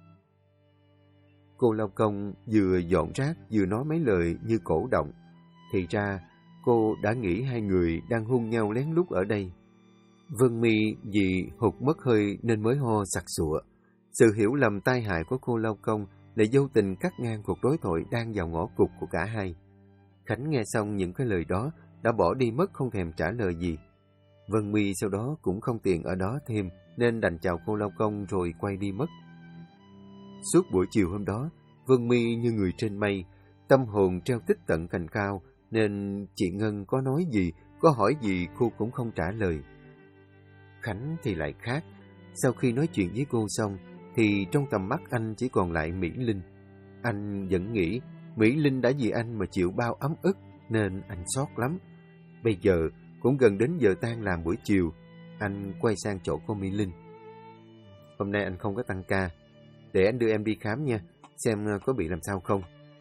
Cô lao công vừa dọn rác vừa nói mấy lời như cổ động. thì ra cô đã nghĩ hai người đang hôn nhau lén lút ở đây. Vân My vì hụt mất hơi nên mới ho sặc sụa. Sự hiểu lầm tai hại của cô lao công lại vô tình cắt ngang cuộc đối thoại đang vào ngõ cụt của cả hai. Khánh nghe xong những cái lời đó đã bỏ đi mất không thèm trả lời gì. Vân My sau đó cũng không tiện ở đó thêm nên đành chào cô lao công rồi quay đi mất. Suốt buổi chiều hôm đó, Vân My như người trên mây, tâm hồn treo tích tận cành cao nên chị Ngân có nói gì, có hỏi gì cô cũng không trả lời. Khánh thì lại khác. Sau khi nói chuyện với cô xong thì trong tầm mắt anh chỉ còn lại Mỹ Linh. Anh vẫn nghĩ Mỹ Linh đã vì anh mà chịu bao ấm ức nên anh xót lắm. Bây giờ cũng gần đến giờ tan làm buổi chiều, anh quay sang chỗ cô Mỹ Linh. Hôm nay anh không có tăng ca, để anh đưa em đi khám nha, xem có bị làm sao không.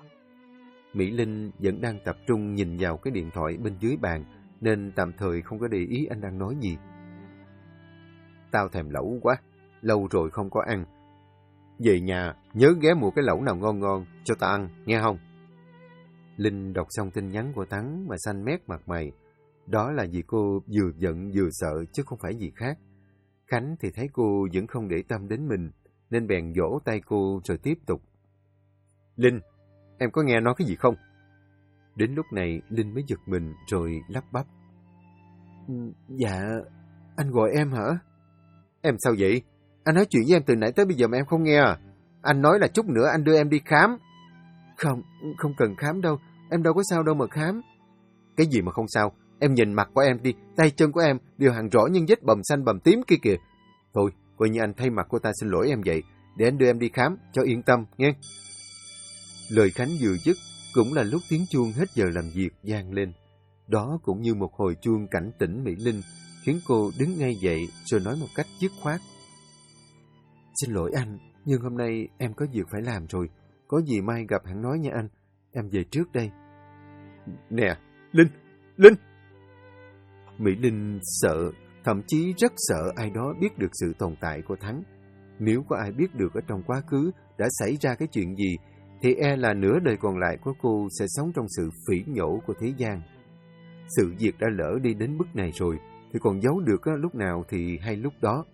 Mỹ Linh vẫn đang tập trung nhìn vào cái điện thoại bên dưới bàn nên tạm thời không có để ý anh đang nói gì. Tao thèm lẩu quá, lâu rồi không có ăn. Về nhà nhớ ghé mua cái lẩu nào ngon ngon cho tao ăn, nghe không? Linh đọc xong tin nhắn của Thắng mà xanh mét mặt mày. Đó là vì cô vừa giận vừa sợ chứ không phải gì khác. Khánh thì thấy cô vẫn không để tâm đến mình nên bèn vỗ tay cô rồi tiếp tục. Linh, em có nghe nói cái gì không? Đến lúc này Linh mới giật mình rồi lắp bắp. Dạ, anh gọi em hả? Em sao vậy? Anh nói chuyện với em từ nãy tới bây giờ mà em không nghe à? Anh nói là chút nữa anh đưa em đi khám. Không cần khám đâu, em đâu có sao đâu mà khám. Cái gì mà không sao? Em nhìn mặt của em đi, tay chân của em đều hằn rõ những vết bầm xanh bầm tím kia kìa. Thôi, coi như anh thay mặt của ta xin lỗi em vậy, để anh đưa em đi khám, cho yên tâm, nghe. Lời Khánh vừa dứt, cũng là lúc tiếng chuông hết giờ làm việc vang lên. Đó cũng như một hồi chuông cảnh tỉnh Mỹ Linh, khiến cô đứng ngay dậy rồi nói một cách dứt khoát. Xin lỗi anh, nhưng hôm nay em có việc phải làm rồi. Có gì mai gặp hẳn nói nha anh, em về trước đây. Nè, Linh! Mỹ Linh sợ, thậm chí rất sợ ai đó biết được sự tồn tại của Thắng. Nếu có ai biết được ở trong quá khứ đã xảy ra cái chuyện gì, thì e là nửa đời còn lại của cô sẽ sống trong sự phỉ nhổ của thế gian. Sự việc đã lỡ đi đến mức này rồi, thì còn giấu được lúc nào thì hay lúc đó.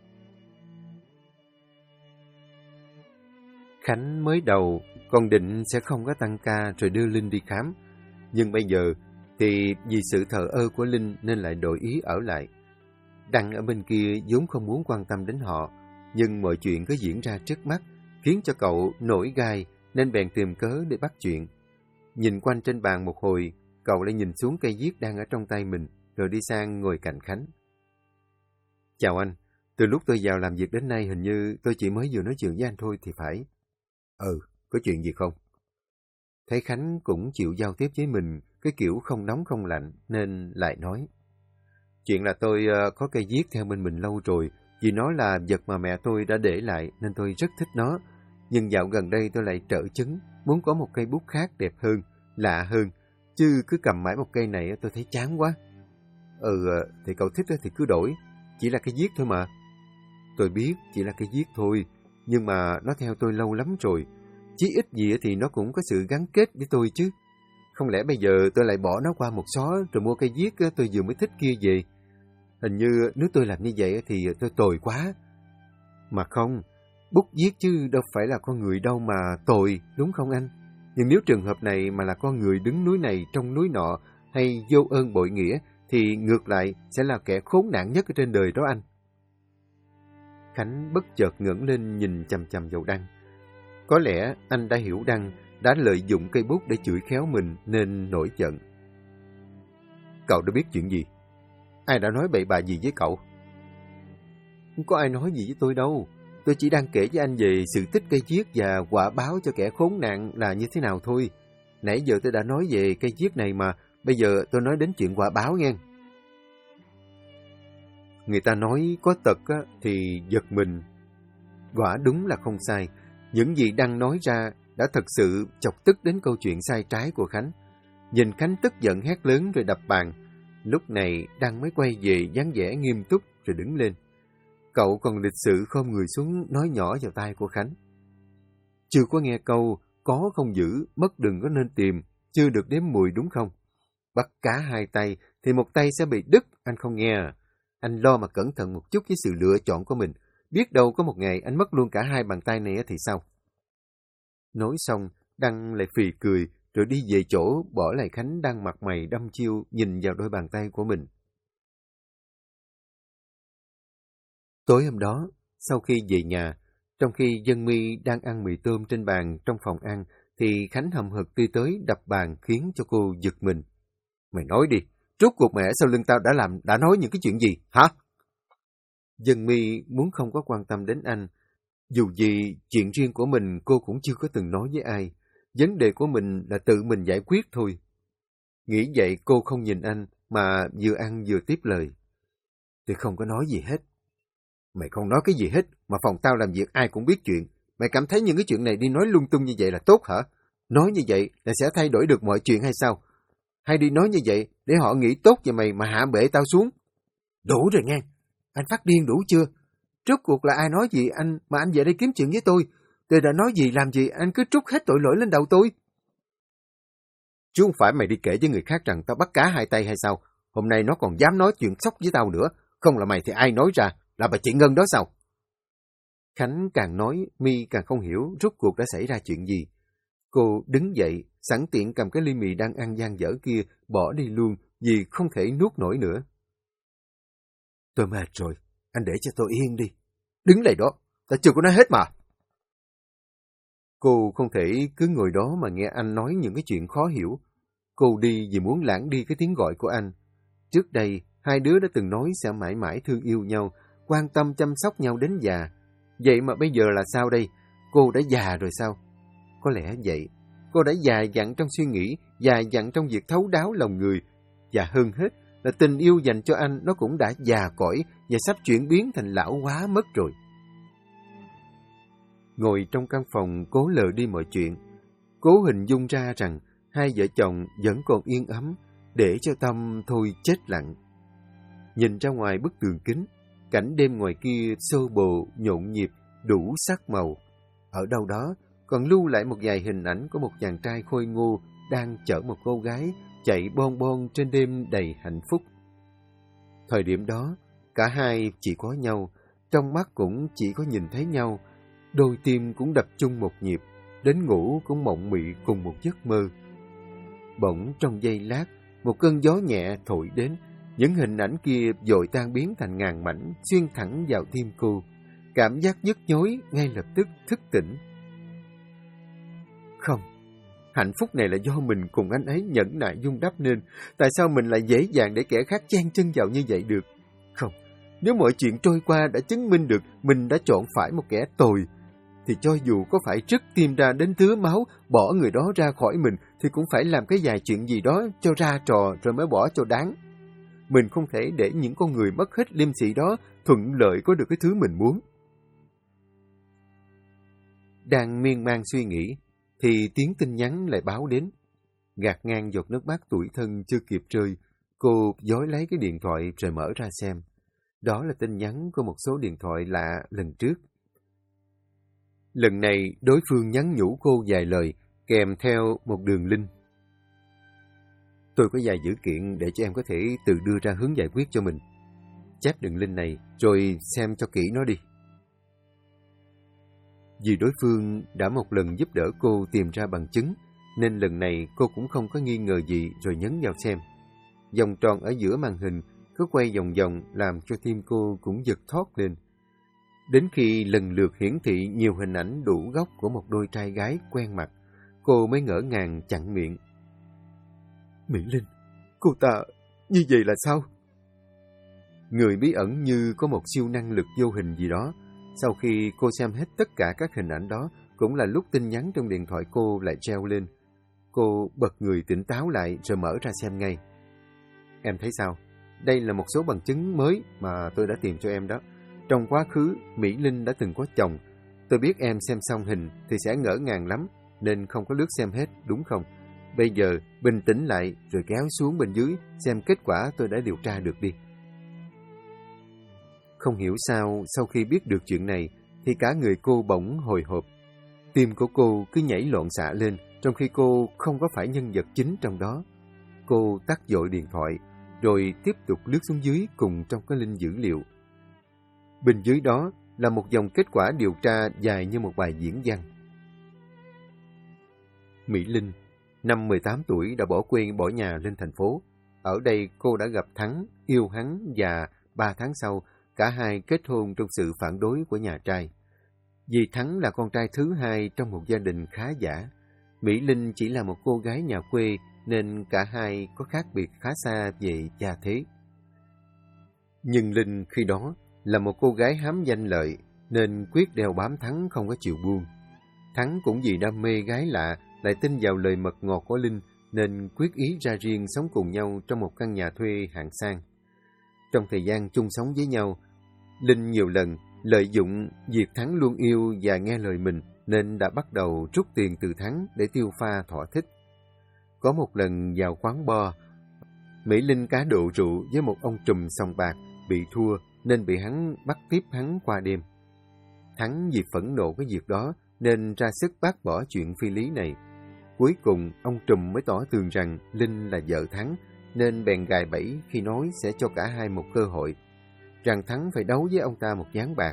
Khánh mới đầu còn định sẽ không có tăng ca rồi đưa Linh đi khám. Nhưng bây giờ thì vì sự thờ ơ của Linh nên lại đổi ý ở lại. Đăng ở bên kia vốn không muốn quan tâm đến họ, nhưng mọi chuyện cứ diễn ra trước mắt, khiến cho cậu nổi gai nên bèn tìm cớ để bắt chuyện. Nhìn quanh trên bàn một hồi, cậu lại nhìn xuống cây viết đang ở trong tay mình, rồi đi sang ngồi cạnh Khánh. Chào anh, từ lúc tôi vào làm việc đến nay hình như tôi chỉ mới vừa nói chuyện với anh thôi thì phải. Có chuyện gì không? Thấy Khánh cũng chịu giao tiếp với mình, cái kiểu không nóng không lạnh, nên lại nói. Chuyện là tôi có cây viết theo bên mình lâu rồi, vì nó là vật mà mẹ tôi đã để lại nên tôi rất thích nó. Nhưng dạo gần đây tôi lại trợ chứng, muốn có một cây bút khác đẹp hơn, lạ hơn, chứ cứ cầm mãi một cây này tôi thấy chán quá. Thì cậu thích thì cứ đổi, chỉ là cây viết thôi mà. Tôi biết chỉ là cây viết thôi, nhưng mà nó theo tôi lâu lắm rồi. Chí ít gì thì nó cũng có sự gắn kết với tôi chứ. Không lẽ bây giờ tôi lại bỏ nó qua một xó rồi mua cây viết tôi vừa mới thích kia về? Hình như nếu tôi làm như vậy thì tôi tồi quá. Mà không, bút viết chứ đâu phải là con người đâu mà tồi, đúng không anh? Nhưng nếu trường hợp này mà là con người đứng núi này trong núi nọ hay vô ơn bội nghĩa thì ngược lại sẽ là kẻ khốn nạn nhất ở trên đời đó anh. Khánh bất chợt ngẩng lên nhìn chằm chằm vào Đăng. Có lẽ anh đã hiểu Đăng đã lợi dụng cây bút để chửi khéo mình nên nổi giận. Cậu đã biết chuyện gì? Ai đã nói bậy bạ gì với cậu? Không có ai nói gì với tôi đâu. Tôi chỉ đang kể với anh về sự tích cây viết và quả báo cho kẻ khốn nạn là như thế nào thôi. Nãy giờ tôi đã nói về cây viết này mà, bây giờ tôi nói đến chuyện quả báo nghe. Người ta nói có tật thì giật mình. Quả đúng là không sai. Những gì Đăng nói ra đã thật sự chọc tức đến câu chuyện sai trái của Khánh. Nhìn Khánh tức giận hét lớn rồi đập bàn. Lúc này Đăng mới quay về dáng vẻ nghiêm túc rồi đứng lên. Cậu còn lịch sự khom người xuống nói nhỏ vào tai của Khánh. Chưa có nghe câu có không giữ, mất đừng có nên tìm, chưa được đếm mùi đúng không? bắt cá hai tay thì một tay sẽ bị đứt, anh không nghe à? Anh lo mà cẩn thận một chút với sự lựa chọn của mình. Biết đâu có một ngày anh mất luôn cả hai bàn tay này thì sao? Nói xong, Đăng lại phì cười, rồi đi về chỗ, bỏ lại Khánh đang mặt mày đăm chiêu nhìn vào đôi bàn tay của mình. Tối hôm đó, sau khi về nhà, trong khi Dân My đang ăn mì tôm trên bàn trong phòng ăn, thì Khánh hậm hực đi tới đập bàn khiến cho cô giật mình. Mày nói đi, rốt cuộc mẹ sau lưng tao đã nói những cái chuyện gì, hả? Dân My muốn không có quan tâm đến anh. Dù gì, chuyện riêng của mình cô cũng chưa có từng nói với ai. Vấn đề của mình là tự mình giải quyết thôi. Nghĩ vậy cô không nhìn anh, mà vừa ăn vừa tiếp lời. Tôi không có nói gì hết. Mày không nói cái gì hết, mà phòng tao làm việc ai cũng biết chuyện. Mày cảm thấy những cái chuyện này đi nói lung tung như vậy là tốt hả? Nói như vậy là sẽ thay đổi được mọi chuyện hay sao? Hay đi nói như vậy để họ nghĩ tốt về mày mà hạ bệ tao xuống? Đủ rồi nghe. Anh phát điên đủ chưa? Rốt cuộc là ai nói gì anh mà anh về đây kiếm chuyện với tôi? Tôi đã nói gì làm gì anh cứ trút hết tội lỗi lên đầu tôi? Chứ không phải mày đi kể với người khác rằng tao bắt cá hai tay hay sao? Hôm nay nó còn dám nói chuyện sóc với tao nữa. Không là mày thì ai nói ra? Là bà chị Ngân đó sao? Khánh càng nói, My càng không hiểu rốt cuộc đã xảy ra chuyện gì. Cô đứng dậy, sẵn tiện cầm cái ly mì đang ăn dang dở kia, bỏ đi luôn vì không thể nuốt nổi nữa. Tôi mệt rồi, anh để cho tôi yên đi. Đứng lại đó, ta chưa có nói hết mà. Cô không thể cứ ngồi đó mà nghe anh nói những cái chuyện khó hiểu. Cô đi vì muốn lãng đi cái tiếng gọi của anh. Trước đây, hai đứa đã từng nói sẽ mãi mãi thương yêu nhau, quan tâm chăm sóc nhau đến già. Vậy mà bây giờ là sao đây? Cô đã già rồi sao? Có lẽ vậy. Cô đã già dặn trong suy nghĩ, già dặn trong việc thấu đáo lòng người. Và hơn hết là tình yêu dành cho anh nó cũng đã già cỗi và sắp chuyển biến thành lão hóa mất rồi. Ngồi trong căn phòng cố lờ đi mọi chuyện, cố hình dung ra rằng hai vợ chồng vẫn còn yên ấm, để cho tâm thôi chết lặng. Nhìn ra ngoài bức tường kính, cảnh đêm ngoài kia xô bồ, nhộn nhịp, đủ sắc màu. Ở đâu đó còn lưu lại một vài hình ảnh của một chàng trai khôi ngô đang chở một cô gái chạy bon bon trên đêm đầy hạnh phúc. Thời điểm đó, cả hai chỉ có nhau, trong mắt cũng chỉ có nhìn thấy nhau, đôi tim cũng đập chung một nhịp, đến ngủ cũng mộng mị cùng một giấc mơ. Bỗng trong giây lát, một cơn gió nhẹ thổi đến, những hình ảnh kia vội tan biến thành ngàn mảnh, xuyên thẳng vào tim cô. Cảm giác nhức nhối ngay lập tức thức tỉnh. Không, hạnh phúc này là do mình cùng anh ấy nhẫn nại vun đắp nên. Tại sao mình lại dễ dàng để kẻ khác chen chân vào như vậy được? Không, nếu mọi chuyện trôi qua đã chứng minh được mình đã chọn phải một kẻ tồi, thì cho dù có phải trức tim ra đến thứa máu, bỏ người đó ra khỏi mình, thì cũng phải làm cái vài chuyện gì đó cho ra trò rồi mới bỏ cho đáng. Mình không thể để những con người mất hết liêm sỉ đó thuận lợi có được cái thứ mình muốn. Đang miên man suy nghĩ, thì tiếng tin nhắn lại báo đến. Gạt ngang giọt nước mắt tủi thân chưa kịp rơi, cô vói lấy cái điện thoại rồi mở ra xem. Đó là tin nhắn của một số điện thoại lạ lần trước. Lần này đối phương nhắn nhủ cô vài lời, kèm theo một đường link. Tôi có vài dữ kiện để cho em có thể tự đưa ra hướng giải quyết cho mình. Chép đường link này rồi xem cho kỹ nó đi. Vì đối phương đã một lần giúp đỡ cô tìm ra bằng chứng, nên lần này cô cũng không có nghi ngờ gì rồi nhấn vào xem. Vòng tròn ở giữa màn hình cứ quay vòng vòng làm cho tim cô cũng giật thót lên. Đến khi lần lượt hiển thị nhiều hình ảnh đủ góc của một đôi trai gái quen mặt, cô mới ngỡ ngàng chặn miệng. Mỹ Linh, cô ta như vậy là sao? Người bí ẩn như có một siêu năng lực vô hình gì đó. Sau khi cô xem hết tất cả các hình ảnh đó, cũng là lúc tin nhắn trong điện thoại cô lại treo lên. Cô bật người tỉnh táo lại rồi mở ra xem ngay. Em thấy sao? Đây là một số bằng chứng mới mà tôi đã tìm cho em đó. Trong quá khứ, Mỹ Linh đã từng có chồng. Tôi biết em xem xong hình thì sẽ ngỡ ngàng lắm, nên không có lướt xem hết, đúng không? Bây giờ, bình tĩnh lại rồi kéo xuống bên dưới, xem kết quả tôi đã điều tra được đi. Không hiểu sao, sau khi biết được chuyện này, thì cả người cô bỗng hồi hộp. Tim của cô cứ nhảy loạn xạ lên, trong khi cô không có phải nhân vật chính trong đó. cô tắt dội điện thoại, rồi tiếp tục lướt xuống dưới cùng trong cái linh dữ liệu. Bên dưới đó là một dòng kết quả điều tra dài như một bài diễn văn. Mỹ Linh, năm 18 tuổi đã bỏ quê bỏ nhà lên thành phố. Ở đây cô đã gặp Thắng, yêu hắn và 3 tháng sau, cả hai kết hôn trong sự phản đối của nhà trai. Vì Thắng là con trai thứ hai trong một gia đình khá giả, Mỹ Linh chỉ là một cô gái nhà quê nên cả hai có khác biệt khá xa về gia thế. Nhưng Linh khi đó là một cô gái hám danh lợi nên quyết đeo bám Thắng không có chịu buông. Thắng cũng vì đam mê gái lạ lại tin vào lời mật ngọt của Linh nên quyết ý ra riêng sống cùng nhau trong một căn nhà thuê hạng sang. Trong thời gian chung sống với nhau, Linh nhiều lần lợi dụng việc Thắng luôn yêu và nghe lời mình nên đã bắt đầu rút tiền từ Thắng để tiêu pha thỏa thích. Có một lần vào quán bar, Mỹ Linh cá độ rượu với một ông trùm sòng bạc, bị thua nên bị hắn bắt tiếp hắn qua đêm. Thắng vì phẫn nộ cái việc đó nên ra sức bác bỏ chuyện phi lý này. Cuối cùng, ông trùm mới tỏ tường rằng Linh là vợ Thắng, nên bèn gài bẫy khi nói sẽ cho cả hai một cơ hội, rằng Thắng phải đấu với ông ta một ván bạc.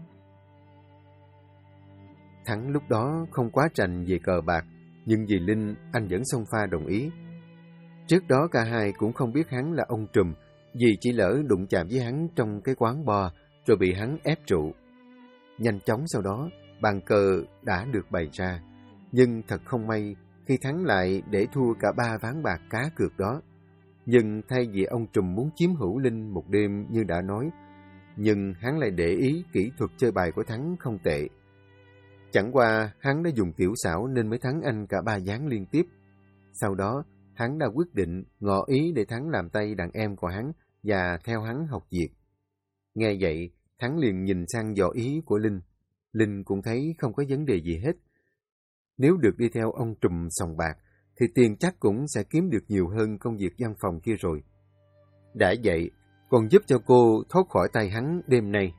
Thắng lúc đó không quá rành về cờ bạc, nhưng vì Linh, anh vẫn xông pha đồng ý. Trước đó cả hai cũng không biết hắn là ông trùm, vì chỉ lỡ đụng chạm với hắn trong cái quán bar rồi bị hắn ép rượu. Nhanh chóng sau đó, bàn cờ đã được bày ra, nhưng thật không may khi Thắng lại để thua cả 3 ván bạc cá cược đó. Nhưng thay vì ông trùm muốn chiếm hữu Linh một đêm như đã nói, nhưng hắn lại để ý kỹ thuật chơi bài của Thắng không tệ. Chẳng qua hắn đã dùng tiểu xảo nên mới thắng anh cả 3 ván liên tiếp. Sau đó, hắn đã quyết định ngỏ ý để Thắng làm tay đàn em của hắn và theo hắn học việc. Nghe vậy, Thắng liền nhìn sang dò ý của Linh. Linh cũng thấy không có vấn đề gì hết. Nếu được đi theo ông trùm sòng bạc, thì tiền chắc cũng sẽ kiếm được nhiều hơn công việc văn phòng kia rồi. Đã vậy, còn giúp cho cô thoát khỏi tay hắn đêm nay.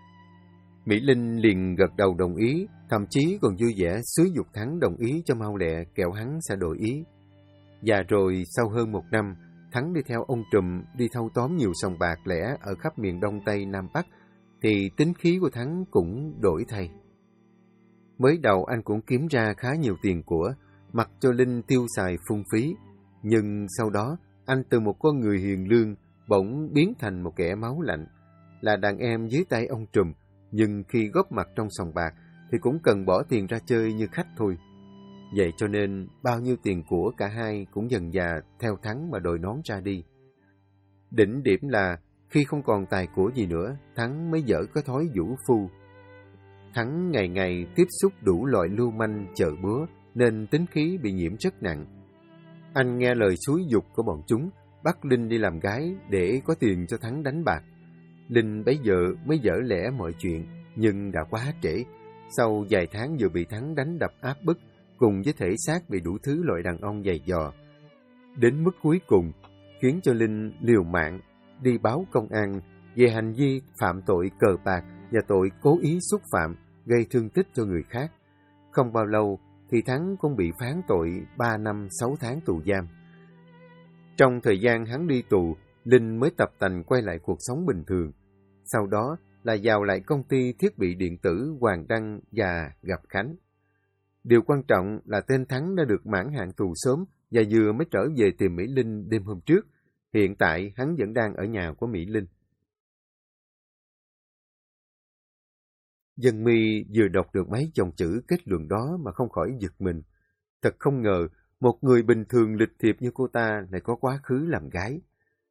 Mỹ Linh liền gật đầu đồng ý, thậm chí còn vui vẻ xúi giục Thắng đồng ý cho mau lẹ, kẻo hắn sẽ đổi ý. Và rồi sau hơn 1 năm, Thắng đi theo ông trùm đi thâu tóm nhiều sòng bạc lẻ ở khắp miền Đông Tây Nam Bắc, thì tính khí của Thắng cũng đổi thay. Mới đầu anh cũng kiếm ra khá nhiều tiền của, mặc cho Linh tiêu xài phung phí. Nhưng sau đó, anh từ một con người hiền lương bỗng biến thành một kẻ máu lạnh, là đàn em dưới tay ông trùm, nhưng khi góp mặt trong sòng bạc thì cũng cần bỏ tiền ra chơi như khách thôi. Vậy cho nên bao nhiêu tiền của cả hai cũng dần dà theo Thắng mà đội nón ra đi. Đỉnh điểm là khi không còn tài của gì nữa, Thắng mới dở cái thói vũ phu. Thắng ngày ngày tiếp xúc đủ loại lưu manh chợ búa nên tính khí bị nhiễm rất nặng. Anh nghe lời xúi giục của bọn chúng, bắt Linh đi làm gái để có tiền cho Thắng đánh bạc. Linh bấy giờ mới dở lẽ mọi chuyện, nhưng đã quá trễ. Sau vài tháng vừa bị Thắng đánh đập áp bức, cùng với thể xác bị đủ thứ loại đàn ông giày dò. Đến mức cuối cùng, khiến cho Linh liều mạng, đi báo công an về hành vi phạm tội cờ bạc và tội cố ý xúc phạm, gây thương tích cho người khác. Không bao lâu thì Thắng cũng bị phán tội 3 năm 6 tháng tù giam. Trong thời gian hắn đi tù, Linh mới tập tành quay lại cuộc sống bình thường. Sau đó là vào lại công ty thiết bị điện tử Hoàng Đăng và gặp Khánh. Điều quan trọng là tên Thắng đã được mãn hạn tù sớm và vừa mới trở về tìm Mỹ Linh đêm hôm trước. Hiện tại hắn vẫn đang ở nhà của Mỹ Linh. Dân My vừa đọc được mấy dòng chữ kết luận đó mà không khỏi giật mình. Thật không ngờ, một người bình thường lịch thiệp như cô ta lại có quá khứ làm gái.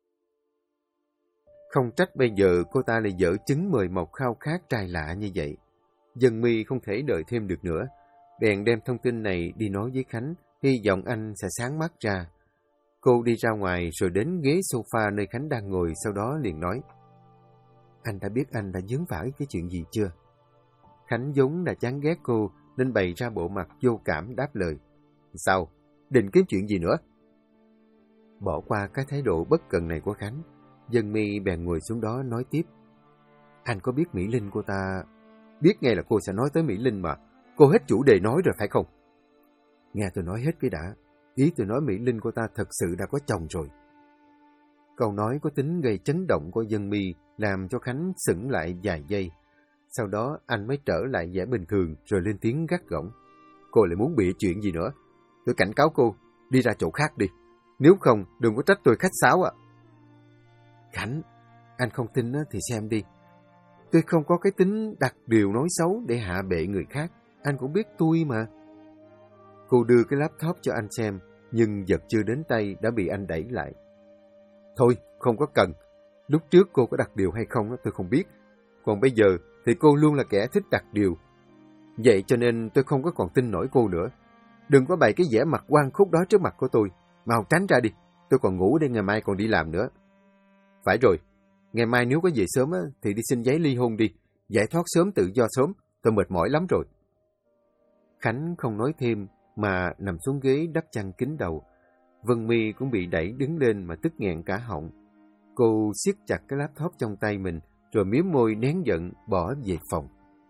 Không trách bây giờ cô ta lại dở chứng mời mọc khao khát trai lạ như vậy. Dân My không thể đợi thêm được nữa. Bèn đem thông tin này đi nói với Khánh, hy vọng anh sẽ sáng mắt ra. Cô đi ra ngoài rồi đến ghế sofa nơi Khánh đang ngồi, sau đó liền nói: Anh đã biết anh đã vướng phải cái chuyện gì chưa? Khánh vốn đã chán ghét cô nên bày ra bộ mặt vô cảm đáp lời: Sao? Định kiếm chuyện gì nữa? Bỏ qua cái thái độ bất cần này của Khánh, Dân My bèn ngồi xuống đó nói tiếp: Anh có biết Mỹ Linh cô ta... Biết ngay là cô sẽ nói tới Mỹ Linh mà. Cô hết chủ đề nói rồi phải không? Nghe tôi nói hết cái đã. Ý tôi nói Mỹ Linh của ta thật sự đã có chồng rồi. Câu nói có tính gây chấn động của Dân My làm cho Khánh sững lại vài giây. Sau đó anh mới trở lại vẻ bình thường rồi lên tiếng gắt gỏng. Cô lại muốn bịa chuyện gì nữa? Tôi cảnh cáo cô, đi ra chỗ khác đi. Nếu không, đừng có trách tôi khách sáo ạ. Khánh, anh không tin thì xem đi. Tôi không có cái tính đặt điều nói xấu để hạ bệ người khác. Anh cũng biết tôi mà. Cô đưa cái laptop cho anh xem, nhưng vật chưa đến tay đã bị anh đẩy lại. Thôi, không có cần. Lúc trước cô có đặt điều hay không tôi không biết. Còn bây giờ thì cô luôn là kẻ thích đặt điều. Vậy cho nên tôi không có còn tin nổi cô nữa. Đừng có bày cái vẻ mặt oan khúc đó trước mặt của tôi. Mau tránh ra đi. Tôi còn ngủ để ngày mai còn đi làm nữa. Phải rồi. Ngày mai nếu có về sớm thì đi xin giấy ly hôn đi. Giải thoát sớm tự do sớm. Tôi mệt mỏi lắm rồi. Khánh không nói thêm mà nằm xuống ghế đắp chăn kín đầu. Vân My cũng bị đẩy đứng lên mà tức nghẹn cả họng. Cô siết chặt cái laptop trong tay mình rồi mím môi nén giận bỏ về phòng.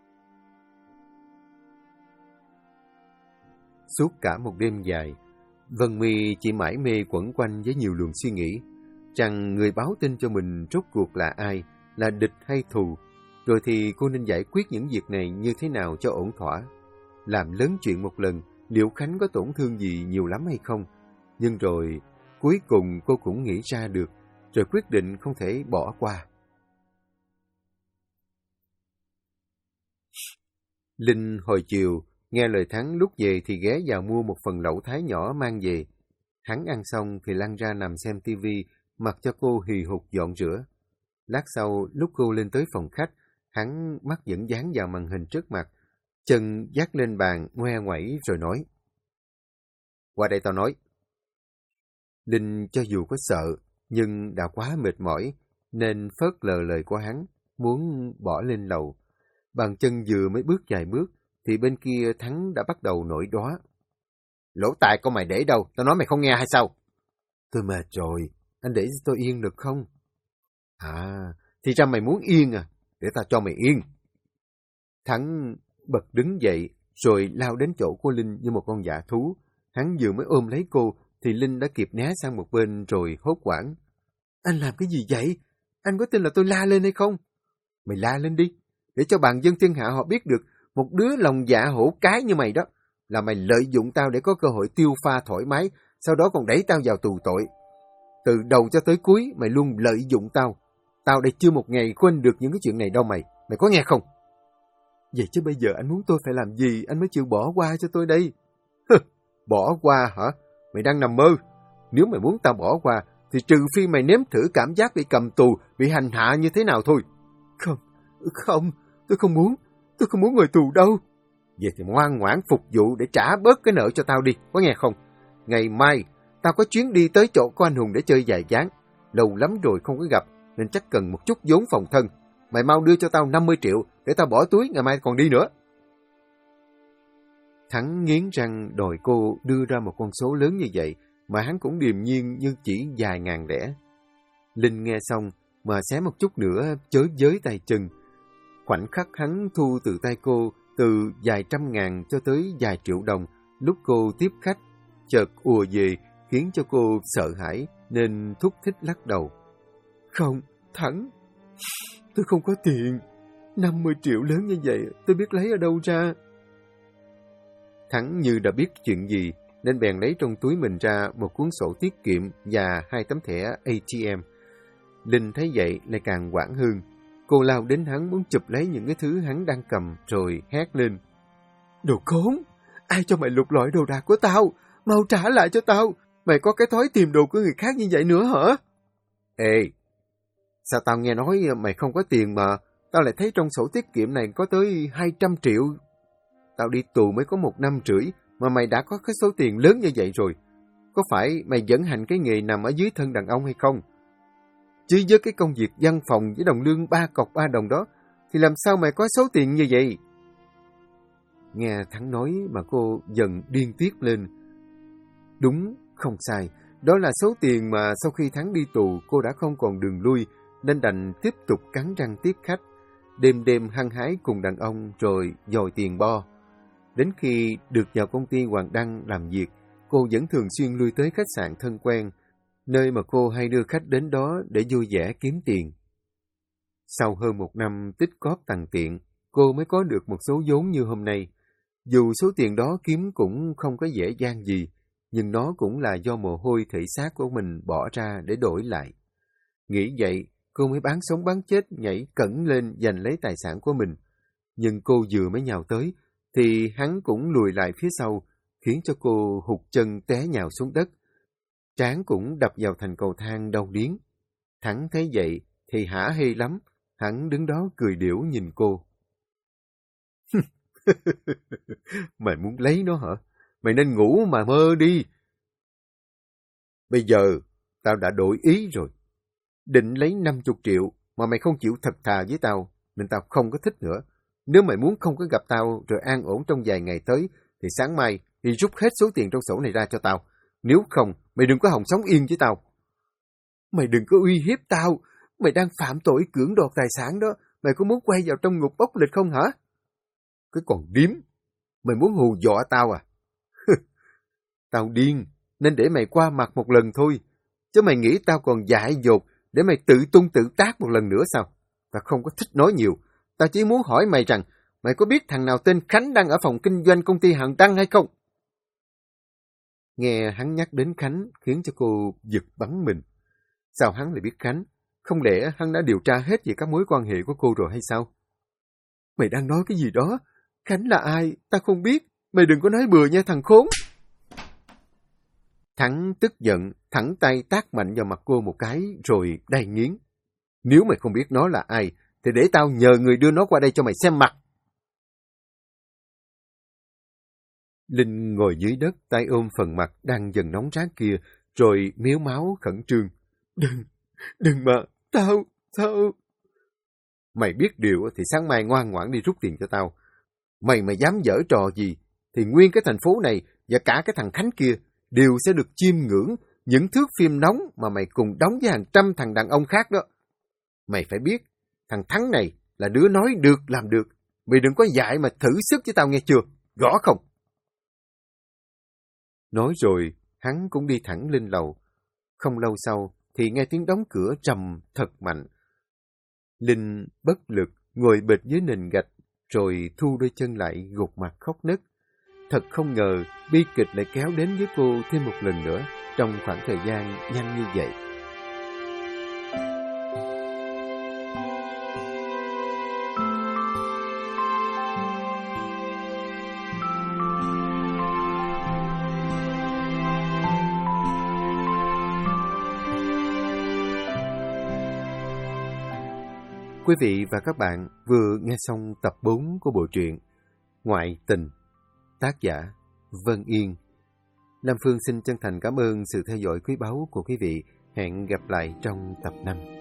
Suốt cả một đêm dài, Vân My chỉ mải mê quẩn quanh với nhiều luồng suy nghĩ rằng người báo tin cho mình rốt cuộc là ai, là địch hay thù, rồi thì cô nên giải quyết những việc này như thế nào cho ổn thỏa. Làm lớn chuyện một lần, liệu Khánh có tổn thương gì nhiều lắm hay không? Nhưng rồi, cuối cùng cô cũng nghĩ ra được, rồi quyết định không thể bỏ qua. Linh hồi chiều, nghe lời Thắng lúc về thì ghé vào mua một phần lẩu thái nhỏ mang về. Hắn ăn xong thì lăn ra nằm xem tivi, mặc cho cô hì hục dọn rửa. Lát sau, lúc cô lên tới phòng khách, hắn mắt vẫn dán vào màn hình trước mặt, chân dắt lên bàn, ngoe ngoẩy rồi nói. Qua đây tao nói. Linh cho dù có sợ, nhưng đã quá mệt mỏi, nên phớt lờ lời của hắn, muốn bỏ lên lầu. Bàn chân vừa mới bước vài bước, thì bên kia Thắng đã bắt đầu nổi đoá. Lỗ tai của mày để đâu? Tao nói mày không nghe hay sao? Tôi mệt rồi, anh để tôi yên được không? À, thì ra mày muốn yên à? Để tao cho mày yên. Thắng bật đứng dậy, rồi lao đến chỗ của Linh như một con dã thú. Hắn vừa mới ôm lấy cô, thì Linh đã kịp né sang một bên rồi hốt hoảng. Anh làm cái gì vậy? Anh có tin là tôi la lên hay không? Mày la lên đi, để cho bàn dân thiên hạ họ biết được một đứa lòng dạ hổ cái như mày đó, là mày lợi dụng tao để có cơ hội tiêu pha thoải mái, sau đó còn đẩy tao vào tù tội. Từ đầu cho tới cuối, mày luôn lợi dụng tao. Tao đây chưa một ngày quên được những cái chuyện này đâu mày. Mày có nghe không? Vậy chứ bây giờ anh muốn tôi phải làm gì anh mới chịu bỏ qua cho tôi đây? Bỏ qua hả? Mày đang nằm mơ. Nếu mày muốn tao bỏ qua, thì trừ phi mày nếm thử cảm giác bị cầm tù, bị hành hạ như thế nào thôi. Không, tôi không muốn ngồi tù đâu. Vậy thì ngoan ngoãn phục vụ để trả bớt cái nợ cho tao đi, có nghe không? Ngày mai, tao có chuyến đi tới chỗ của anh Hùng để chơi vài ván. Lâu lắm rồi không có gặp, nên chắc cần một chút vốn phòng thân. Mày mau đưa cho tao 50 triệu, để tao bỏ túi, ngày mai còn đi nữa. Thắng nghiến răng đòi cô đưa ra một con số lớn như vậy, mà hắn cũng điềm nhiên như chỉ vài ngàn lẻ. Linh nghe xong, mà xé một chút nữa chới giới tay chân. Khoảnh khắc hắn thu từ tay cô từ vài trăm ngàn cho tới vài triệu đồng lúc cô tiếp khách, chợt ùa về khiến cho cô sợ hãi nên thúc thích lắc đầu. Không, Thắng, tôi không có tiền. 50 triệu lớn như vậy tôi biết lấy ở đâu ra. Thắng như đã biết chuyện gì nên bèn lấy trong túi mình ra một cuốn sổ tiết kiệm và 2 tấm thẻ ATM. Linh thấy vậy lại càng hoảng hơn. Cô lao đến hắn muốn chụp lấy những cái thứ hắn đang cầm rồi hét lên. Đồ khốn! Ai cho mày lục lọi đồ đạc của tao? Mau trả lại cho tao! Mày có cái thói tìm đồ của người khác như vậy nữa hả? Ê! Sao tao nghe nói mày không có tiền mà? Tao lại thấy trong sổ tiết kiệm này có tới 200 triệu. Tao đi tù mới có 1 năm rưỡi mà mày đã có cái số tiền lớn như vậy rồi. Có phải mày vẫn hành cái nghề nằm ở dưới thân đàn ông hay không? Chứ với cái công việc văn phòng với đồng lương 3 cọc 3 đồng đó, thì làm sao mày có số tiền như vậy? Nghe Thắng nói mà cô dần điên tiết lên. Đúng, không sai. Đó là số tiền mà sau khi Thắng đi tù cô đã không còn đường lui, nên đành tiếp tục cắn răng tiếp khách. Đêm đêm hăng hái cùng đàn ông rồi dòi tiền bo. Đến khi được vào công ty Hoàng Đăng làm việc, cô vẫn thường xuyên lui tới khách sạn thân quen, nơi mà cô hay đưa khách đến đó để vui vẻ kiếm tiền. Sau hơn 1 năm tích cóp tằn tiện, cô mới có được một số vốn như hôm nay. Dù số tiền đó kiếm cũng không có dễ dàng gì, nhưng nó cũng là do mồ hôi thể xác của mình bỏ ra để đổi lại. Nghĩ vậy, cô mới bán sống bán chết nhảy cẫng lên giành lấy tài sản của mình. Nhưng cô vừa mới nhào tới, thì hắn cũng lùi lại phía sau, khiến cho cô hụt chân té nhào xuống đất. Trán cũng đập vào thành cầu thang đau điếng. Thắng thấy vậy thì hả hê lắm, hắn đứng đó cười điểu nhìn cô. Mày muốn lấy nó hả? Mày nên ngủ mà mơ đi. Bây giờ, tao đã đổi ý rồi. Định lấy 50 triệu, mà mày không chịu thật thà với tao, nên tao không có thích nữa. Nếu mày muốn không có gặp tao rồi an ổn trong vài ngày tới, thì sáng mai thì rút hết số tiền trong sổ này ra cho tao. Nếu không, mày đừng có hòng sống yên với tao. Mày đừng có uy hiếp tao. Mày đang phạm tội cưỡng đoạt tài sản đó. Mày có muốn quay vào trong ngục bốc lịch không hả? Cái còn điếm. Mày muốn hù dọa tao à? Tao điên, nên để mày qua mặt một lần thôi. Chứ mày nghĩ tao còn dại dột để mày tự tung tự tác một lần nữa sao? Tao không có thích nói nhiều. Tao chỉ muốn hỏi mày rằng, mày có biết thằng nào tên Khánh đang ở phòng kinh doanh công ty Hằng Đăng hay không? Nghe hắn nhắc đến Khánh khiến cho cô giật bắn mình. Sao hắn lại biết Khánh? Không lẽ hắn đã điều tra hết về các mối quan hệ của cô rồi hay sao? Mày đang nói cái gì đó? Khánh là ai? Tao không biết. Mày đừng có nói bừa nha thằng khốn. Thắng tức giận, thẳng tay tát mạnh vào mặt cô một cái rồi đay nghiến. Nếu mày không biết nó là ai, thì để tao nhờ người đưa nó qua đây cho mày xem mặt. Linh ngồi dưới đất, tay ôm phần mặt đang dần nóng rát kia, rồi mếu máu khẩn trương. Đừng mà, tao. Mày biết điều thì sáng mai ngoan ngoãn đi rút tiền cho tao. Mày mà dám giở trò gì, thì nguyên cái thành phố này và cả cái thằng Khánh kia đều sẽ được chiêm ngưỡng những thước phim nóng mà mày cùng đóng với hàng trăm thằng đàn ông khác đó. Mày phải biết, thằng Thắng này là đứa nói được làm được. Mày đừng có dại mà thử sức với tao nghe chưa, rõ không? Nói rồi, hắn cũng đi thẳng lên lầu. Không lâu sau, thì nghe tiếng đóng cửa trầm thật mạnh. Linh bất lực, ngồi bệt dưới nền gạch, rồi thu đôi chân lại gục mặt khóc nấc. Thật không ngờ, bi kịch lại kéo đến với cô thêm một lần nữa, trong khoảng thời gian nhanh như vậy. Quý vị và các bạn vừa nghe xong tập 4 của bộ truyện Ngoại Tình, tác giả Vân Yên. Lam Phương xin chân thành cảm ơn sự theo dõi quý báu của quý vị. Hẹn gặp lại trong tập 5.